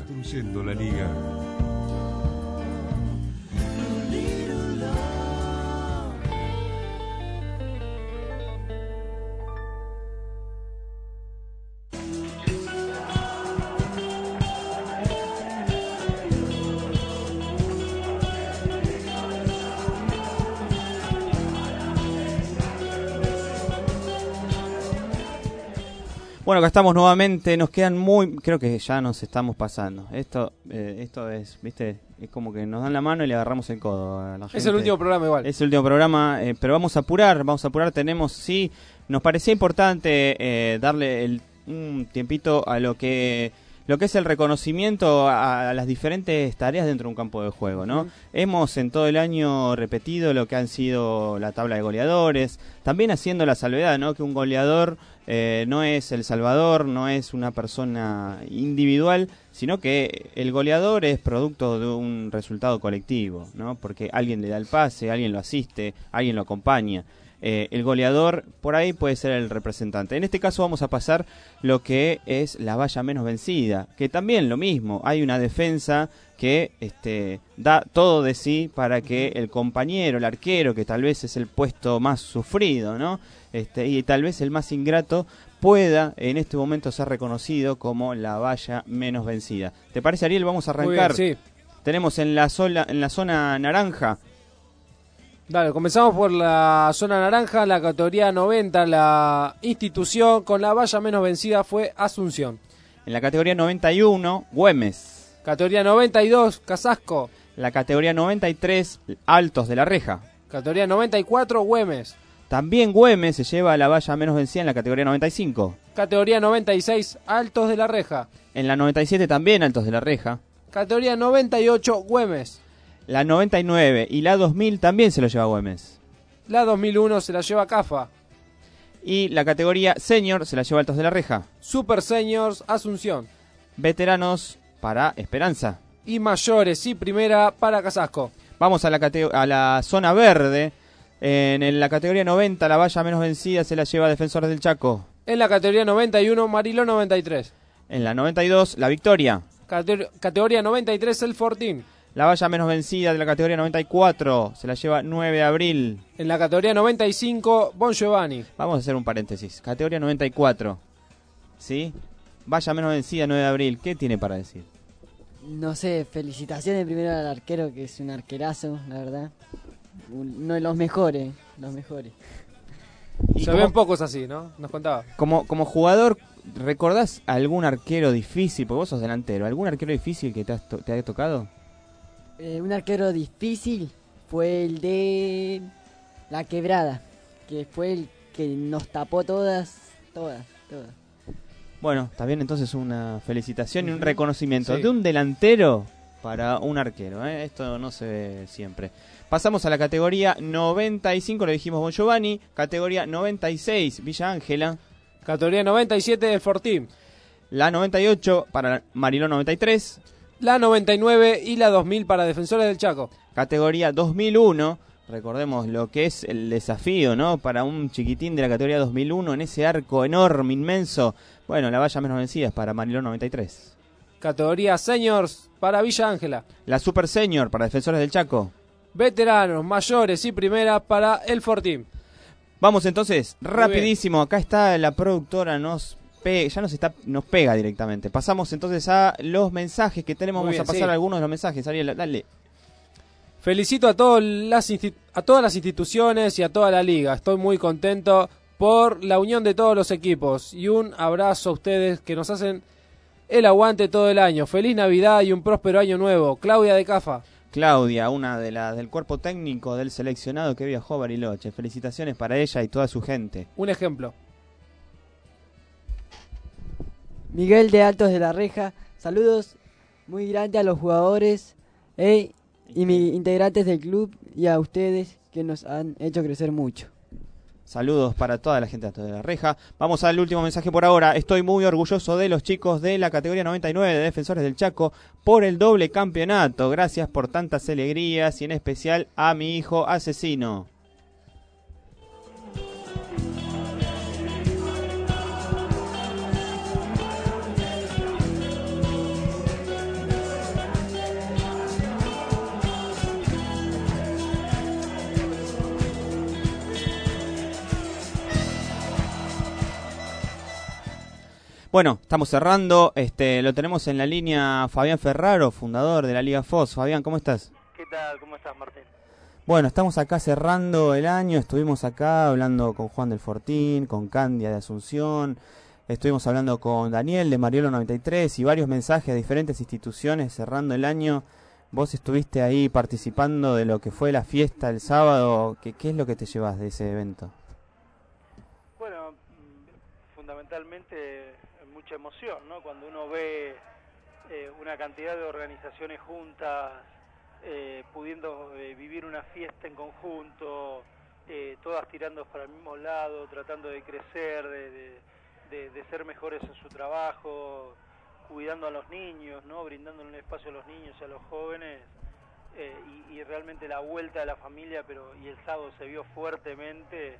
S6: Bueno, acá estamos nuevamente, nos quedan creo que ya nos estamos pasando. Esto es, viste, es como que nos dan la mano y le agarramos el codo a la gente.
S7: Es el último programa igual.
S6: Es el último programa, pero vamos a apurar, tenemos, sí, nos parecía importante darle un tiempito a lo que es el reconocimiento a las diferentes tareas dentro de un campo de juego, ¿no? Hemos en todo el año repetido lo que han sido la tabla de goleadores, también haciendo la salvedad, ¿no? Que un goleador no es el salvador, no es una persona individual, sino que el goleador es producto de un resultado colectivo, ¿no? Porque alguien le da el pase, alguien lo asiste, alguien lo acompaña. El goleador por ahí puede ser el representante. En este caso vamos a pasar lo que es la valla menos vencida, que también lo mismo, hay una defensa que da todo de sí para que el compañero, el arquero, que tal vez es el puesto más sufrido, ¿no? Y tal vez el más ingrato, pueda en este momento ser reconocido como la valla menos vencida. ¿Te parece, Ariel? Vamos a arrancar.
S7: Muy bien, sí.
S6: Tenemos en la zona naranja.
S7: Dale, comenzamos por la zona naranja, la categoría 90, la institución con la valla menos vencida fue Asunción.
S6: En la categoría 91, Güemes.
S7: Categoría 92, Casasco.
S6: La categoría 93, Altos de la Reja.
S7: Categoría 94, Güemes.
S6: También Güemes se lleva la valla menos vencida en la categoría 95.
S7: Categoría 96, Altos de la Reja.
S6: En la 97 también Altos de la Reja.
S7: Categoría 98, Güemes.
S6: La 99 y la 2000 también se lo lleva Güemes.
S7: La 2001 se la lleva Cafa.
S6: Y la categoría Senior se la lleva Altos de la Reja.
S7: Super Seniors, Asunción.
S6: Veteranos para Esperanza.
S7: Y mayores y primera para Casasco.
S6: Vamos a la zona verde. En la categoría 90 la valla menos vencida se la lleva Defensores del Chaco.
S7: En la categoría 91 Mariló 93.
S6: En la 92 La Victoria.
S7: Categoría 93 El Fortín.
S6: La valla menos vencida de la categoría 94 se la lleva 9 de abril.
S7: En la categoría 95 Bon Giovanni.
S6: Vamos a hacer un paréntesis. Categoría 94. ¿Sí? Valla menos vencida 9 de abril. ¿Qué tiene para decir?
S9: No sé, felicitaciones primero al arquero, que es un arquerazo, la verdad. Uno de los mejores,
S7: Se ven pocos así, ¿no? Nos contaba.
S6: Como jugador, ¿recordás algún arquero difícil? Porque vos sos delantero. ¿Algún arquero difícil que te haya tocado?
S9: Un arquero difícil fue el de La Quebrada, que fue el que nos tapó todas.
S6: Bueno, está bien, entonces una felicitación y un reconocimiento de un delantero para un arquero, ¿eh? Esto no se ve siempre. Pasamos a la categoría 95, lo dijimos Bon Giovanni. Categoría 96, Villa Ángela.
S7: Categoría 97, El Fortín.
S6: La 98 para Mariló 93.
S7: La 99 y la 2000 para Defensores del Chaco.
S6: Categoría 2001, recordemos lo que es el desafío, ¿no? Para un chiquitín de la categoría 2001 en ese arco enorme, inmenso. Bueno, la valla menos vencida es para Mariló 93.
S7: Categoría Seniors para Villa Ángela.
S6: La Super Senior para Defensores del Chaco.
S7: Veteranos, mayores y primera para El Fortín.
S6: Vamos entonces, rapidísimo. Acá está la productora, nos pega directamente. Pasamos entonces a los mensajes que tenemos. Vamos a pasar algunos de los mensajes. Ariel, dale.
S7: Felicito a todas las instituciones y a toda la liga. Estoy muy contento por la unión de todos los equipos. Y un abrazo a ustedes que nos hacen el aguante todo el año. Feliz Navidad y un próspero año nuevo. Claudia de Cafa.
S6: Claudia, una de las del cuerpo técnico del seleccionado que viajó a Bariloche. Felicitaciones para ella y toda su gente.
S7: Un ejemplo.
S9: Miguel de Altos de la Reja. Saludos muy grandes a los jugadores y integrantes del club y a ustedes que nos han hecho crecer mucho.
S6: Saludos para toda la gente de la Reja. Vamos al último mensaje por ahora. Estoy muy orgulloso de los chicos de la categoría 99 de Defensores del Chaco por el doble campeonato. Gracias por tantas alegrías y en especial a mi hijo Asesino. Bueno, estamos cerrando, lo tenemos en la línea Fabián Ferraro, fundador de la Liga FOS. Fabián, ¿cómo estás?
S20: ¿Qué tal? ¿Cómo estás, Martín?
S6: Bueno, estamos acá cerrando el año, estuvimos acá hablando con Juan del Fortín, con Candia de Asunción, estuvimos hablando con Daniel de Mariolo 93 y varios mensajes de diferentes instituciones cerrando el año. Vos estuviste ahí participando de lo que fue la fiesta el sábado. ¿Qué es lo que te llevas de ese evento?
S20: Bueno, fundamentalmente mucha emoción, ¿no? Cuando uno ve una cantidad de organizaciones juntas, pudiendo vivir una fiesta en conjunto, todas tirando para el mismo lado, tratando de crecer, de ser mejores en su trabajo, cuidando a los niños, ¿no? Brindándole un espacio a los niños y a los jóvenes, y realmente la vuelta de la familia, y el sábado se vio fuertemente,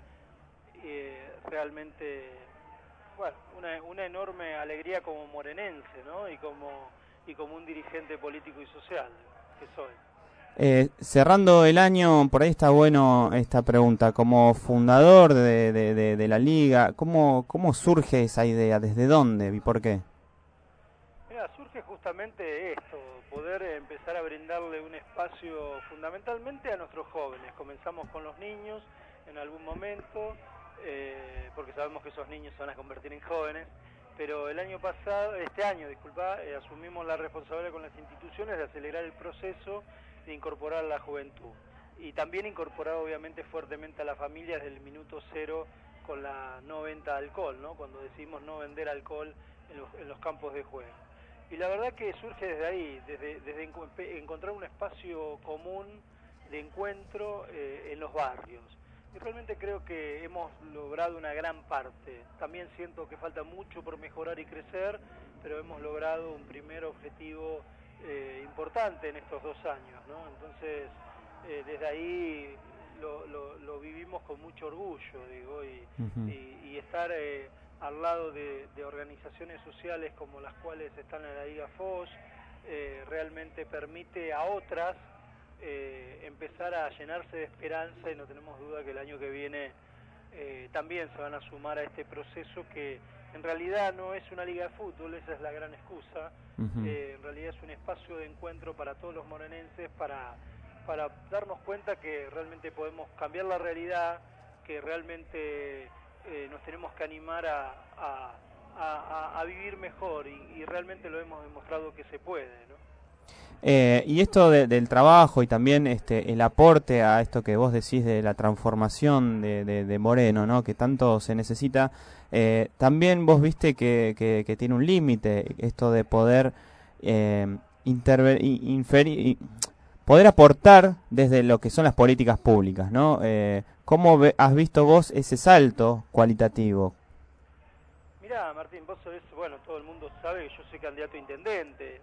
S20: realmente, bueno, una enorme alegría como morenense, ¿no? Y como un dirigente político y social que soy.
S6: Cerrando el año, por ahí está bueno esta pregunta. Como fundador de la Liga, ¿cómo surge esa idea? ¿Desde dónde y por qué?
S20: Mira, surge justamente esto, poder empezar a brindarle un espacio fundamentalmente a nuestros jóvenes. Comenzamos con los niños en algún momento, porque sabemos que esos niños se van a convertir en jóvenes, pero este año, asumimos la responsabilidad con las instituciones de acelerar el proceso de incorporar a la juventud y también incorporar obviamente fuertemente a la familia desde el minuto cero con la no venta de alcohol, ¿no? Cuando decidimos no vender alcohol en los campos de juego. Y la verdad que surge desde ahí, desde encontrar un espacio común de encuentro en los barrios. Y realmente creo que hemos logrado una gran parte. También siento que falta mucho por mejorar y crecer, pero hemos logrado un primer objetivo importante en estos 2 años, ¿no? Entonces, desde ahí lo vivimos con mucho orgullo, digo, y estar al lado de organizaciones sociales como las cuales están en la Liga FOS, realmente permite a otras empezar a llenarse de esperanza, y no tenemos duda que el año que viene también se van a sumar a este proceso que en realidad no es una liga de fútbol, esa es la gran excusa. En realidad es un espacio de encuentro para todos los morenenses, para darnos cuenta que realmente podemos cambiar la realidad, que realmente nos tenemos que animar a vivir mejor, y realmente lo hemos demostrado que se puede, ¿no?
S6: Y esto del trabajo y también el aporte a esto que vos decís de la transformación de Moreno, ¿no? Que tanto se necesita, también vos viste que tiene un límite esto de poder poder aportar desde lo que son las políticas públicas, ¿no? ¿Cómo has visto vos ese salto cualitativo?
S20: Mirá, Martín, vos sabés, bueno, todo el mundo sabe que yo soy candidato a intendente.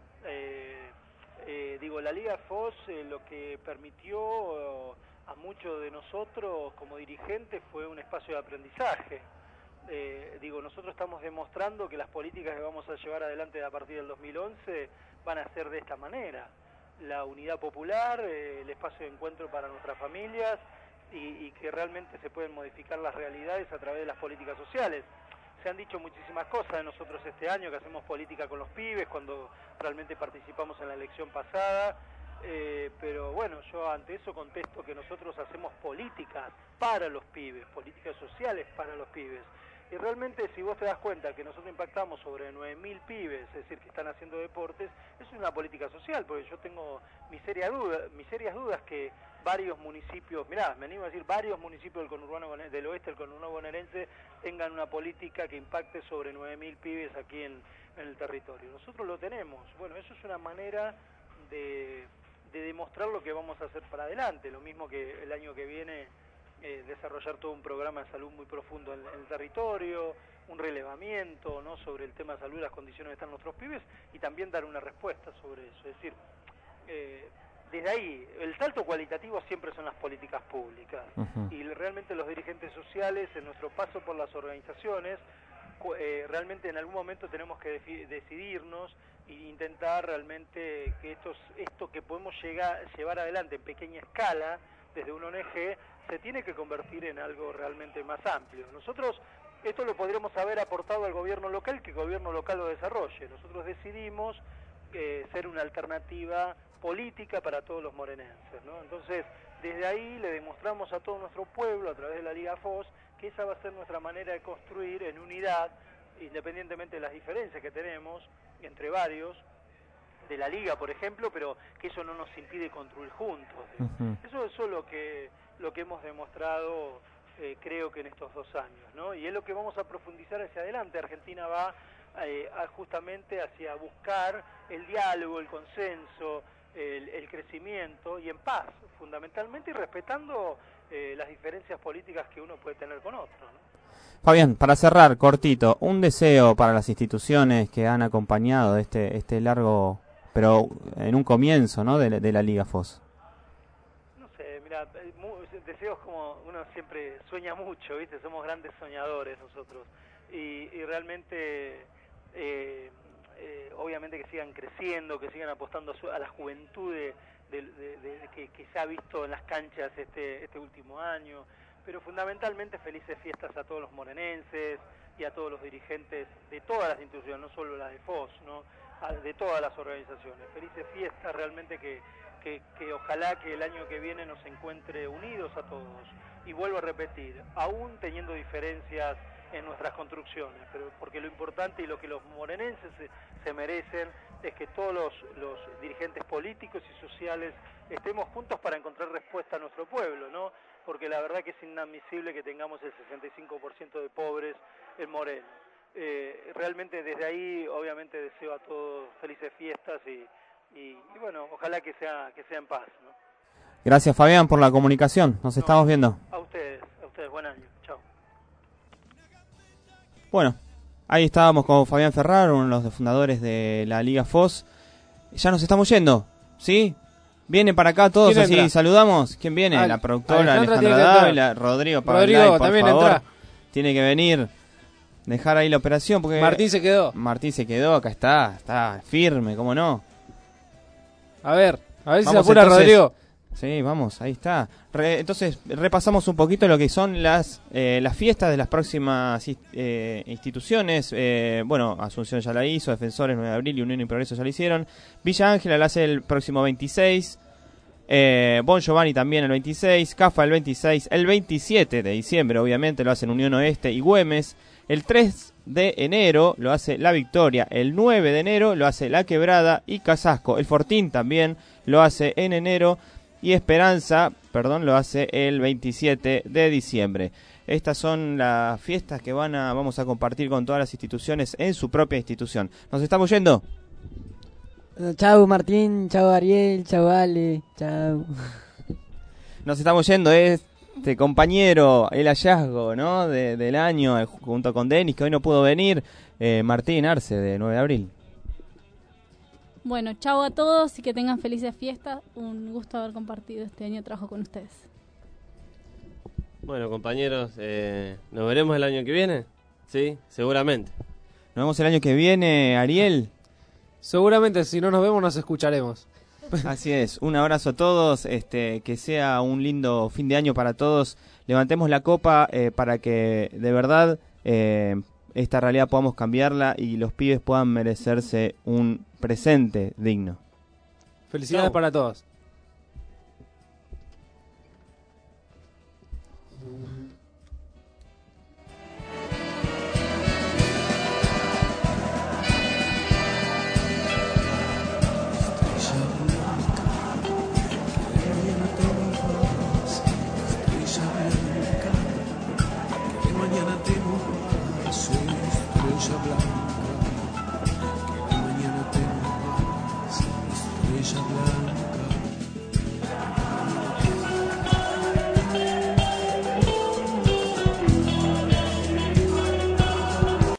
S20: La Liga FOS lo que permitió a muchos de nosotros como dirigentes fue un espacio de aprendizaje. Nosotros estamos demostrando que las políticas que vamos a llevar adelante a partir del 2011 van a ser de esta manera. La unidad popular, el espacio de encuentro para nuestras familias, y que realmente se pueden modificar las realidades a través de las políticas sociales. Se han dicho muchísimas cosas de nosotros este año, que hacemos política con los pibes, cuando realmente participamos en la elección pasada, pero bueno, yo ante eso contesto que nosotros hacemos políticas para los pibes, políticas sociales para los pibes. Y realmente, si vos te das cuenta que nosotros impactamos sobre 9.000 pibes, es decir, que están haciendo deportes, eso es una política social, porque yo tengo mis serias dudas que varios municipios, mirá, me animo a decir, varios municipios del conurbano del oeste del conurbano bonaerense tengan una política que impacte sobre 9.000 pibes aquí en el territorio. Nosotros lo tenemos. Bueno, eso es una manera de demostrar lo que vamos a hacer para adelante, lo mismo que el año que viene desarrollar todo un programa de salud muy profundo en el territorio, un relevamiento, ¿no?, sobre el tema de salud, las condiciones que están nuestros pibes, y también dar una respuesta sobre eso. Es decir, desde ahí, el salto cualitativo siempre son las políticas públicas, y realmente los dirigentes sociales, en nuestro paso por las organizaciones, realmente en algún momento tenemos que decidirnos e intentar realmente que esto que podemos llevar adelante en pequeña escala desde una ONG se tiene que convertir en algo realmente más amplio. Nosotros Esto lo podríamos haber aportado al gobierno local, que el gobierno local lo desarrolle. Nosotros decidimos ser una alternativa política para todos los morenenses, ¿no? Entonces, desde ahí le demostramos a todo nuestro pueblo, a través de la Liga FOS, que esa va a ser nuestra manera de construir en unidad, independientemente de las diferencias que tenemos entre varios, de la Liga, por ejemplo, pero que eso no nos impide construir juntos. Eso es lo que hemos demostrado, creo que en estos 2 años, ¿no? Y es lo que vamos a profundizar hacia adelante. Argentina va justamente hacia buscar el diálogo, el consenso, el crecimiento y en paz, fundamentalmente, y respetando las diferencias políticas que uno puede tener con otro, ¿no?
S6: Fabián, para cerrar, cortito, un deseo para las instituciones que han acompañado este largo, pero en un comienzo, ¿no?, de la Liga FOS.
S20: No sé, mira, deseos como uno siempre sueña mucho, ¿viste? Somos grandes soñadores nosotros, y realmente obviamente que sigan creciendo, que sigan apostando a la juventud que se ha visto en las canchas este último año, pero fundamentalmente felices fiestas a todos los morenenses y a todos los dirigentes de todas las instituciones, no solo las de FOS, ¿no?, de todas las organizaciones. Felices fiestas, realmente que ojalá que el año que viene nos encuentre unidos a todos. Y vuelvo a repetir, aún teniendo diferencias en nuestras construcciones, pero porque lo importante y lo que los morenenses se merecen es que todos los dirigentes políticos y sociales estemos juntos para encontrar respuesta a nuestro pueblo, ¿no? Porque la verdad que es inadmisible que tengamos el 65% de pobres en Moreno. Realmente desde ahí obviamente deseo a todos felices fiestas y bueno, ojalá que sea en paz, ¿no?
S6: Gracias, Fabián, por la comunicación. Nos estamos viendo.
S20: A ustedes, buen año. Chao.
S6: Bueno, ahí estábamos con Fabián Ferrar, uno de los fundadores de la Liga FOS. Ya nos estamos yendo, ¿sí? Vienen para acá todos, así entra? Saludamos. ¿Quién viene? La productora Alejandra Dávila, Rodrigo Pagalay, por también favor. Entra. Tiene que venir, dejar ahí la operación porque
S7: Martín se quedó.
S6: Martín se quedó, acá está firme, ¿cómo no?
S7: A ver si se apura Rodrigo.
S6: Sí, vamos, ahí está. Entonces, repasamos un poquito lo que son las fiestas de las próximas instituciones. Bueno, Asunción ya la hizo, Defensores 9 de abril y Unión y Progreso ya la hicieron. Villa Ángela la hace el próximo 26. Bon Giovanni también el 26. CAFA el 26. El 27 de diciembre, obviamente, lo hacen Unión Oeste y Güemes. El 3 de enero lo hace La Victoria. El 9 de enero lo hace La Quebrada y Casasco. El Fortín también lo hace en enero. Y Esperanza, lo hace el 27 de diciembre. Estas son las fiestas que vamos a compartir con todas las instituciones en su propia institución. ¿Nos estamos yendo?
S9: Chau Martín, chau Ariel, chau Ale, chau.
S6: Nos estamos yendo, compañero, el hallazgo, ¿no?, del año, junto con Denis, que hoy no pudo venir, Martín Arce, de 9 de abril.
S21: Bueno, chao a todos y que tengan felices fiestas. Un gusto haber compartido este año de trabajo con ustedes.
S5: Bueno, compañeros, ¿nos veremos el año que viene? Sí, seguramente.
S6: ¿Nos vemos el año que viene, Ariel?
S7: Seguramente, si no nos vemos, nos escucharemos.
S6: Así es, un abrazo a todos, que sea un lindo fin de año para todos. Levantemos la copa para que de verdad esta realidad podamos cambiarla y los pibes puedan merecerse un presente digno.
S7: Felicidades para todos.
S16: Mañana tengo estrella blanca.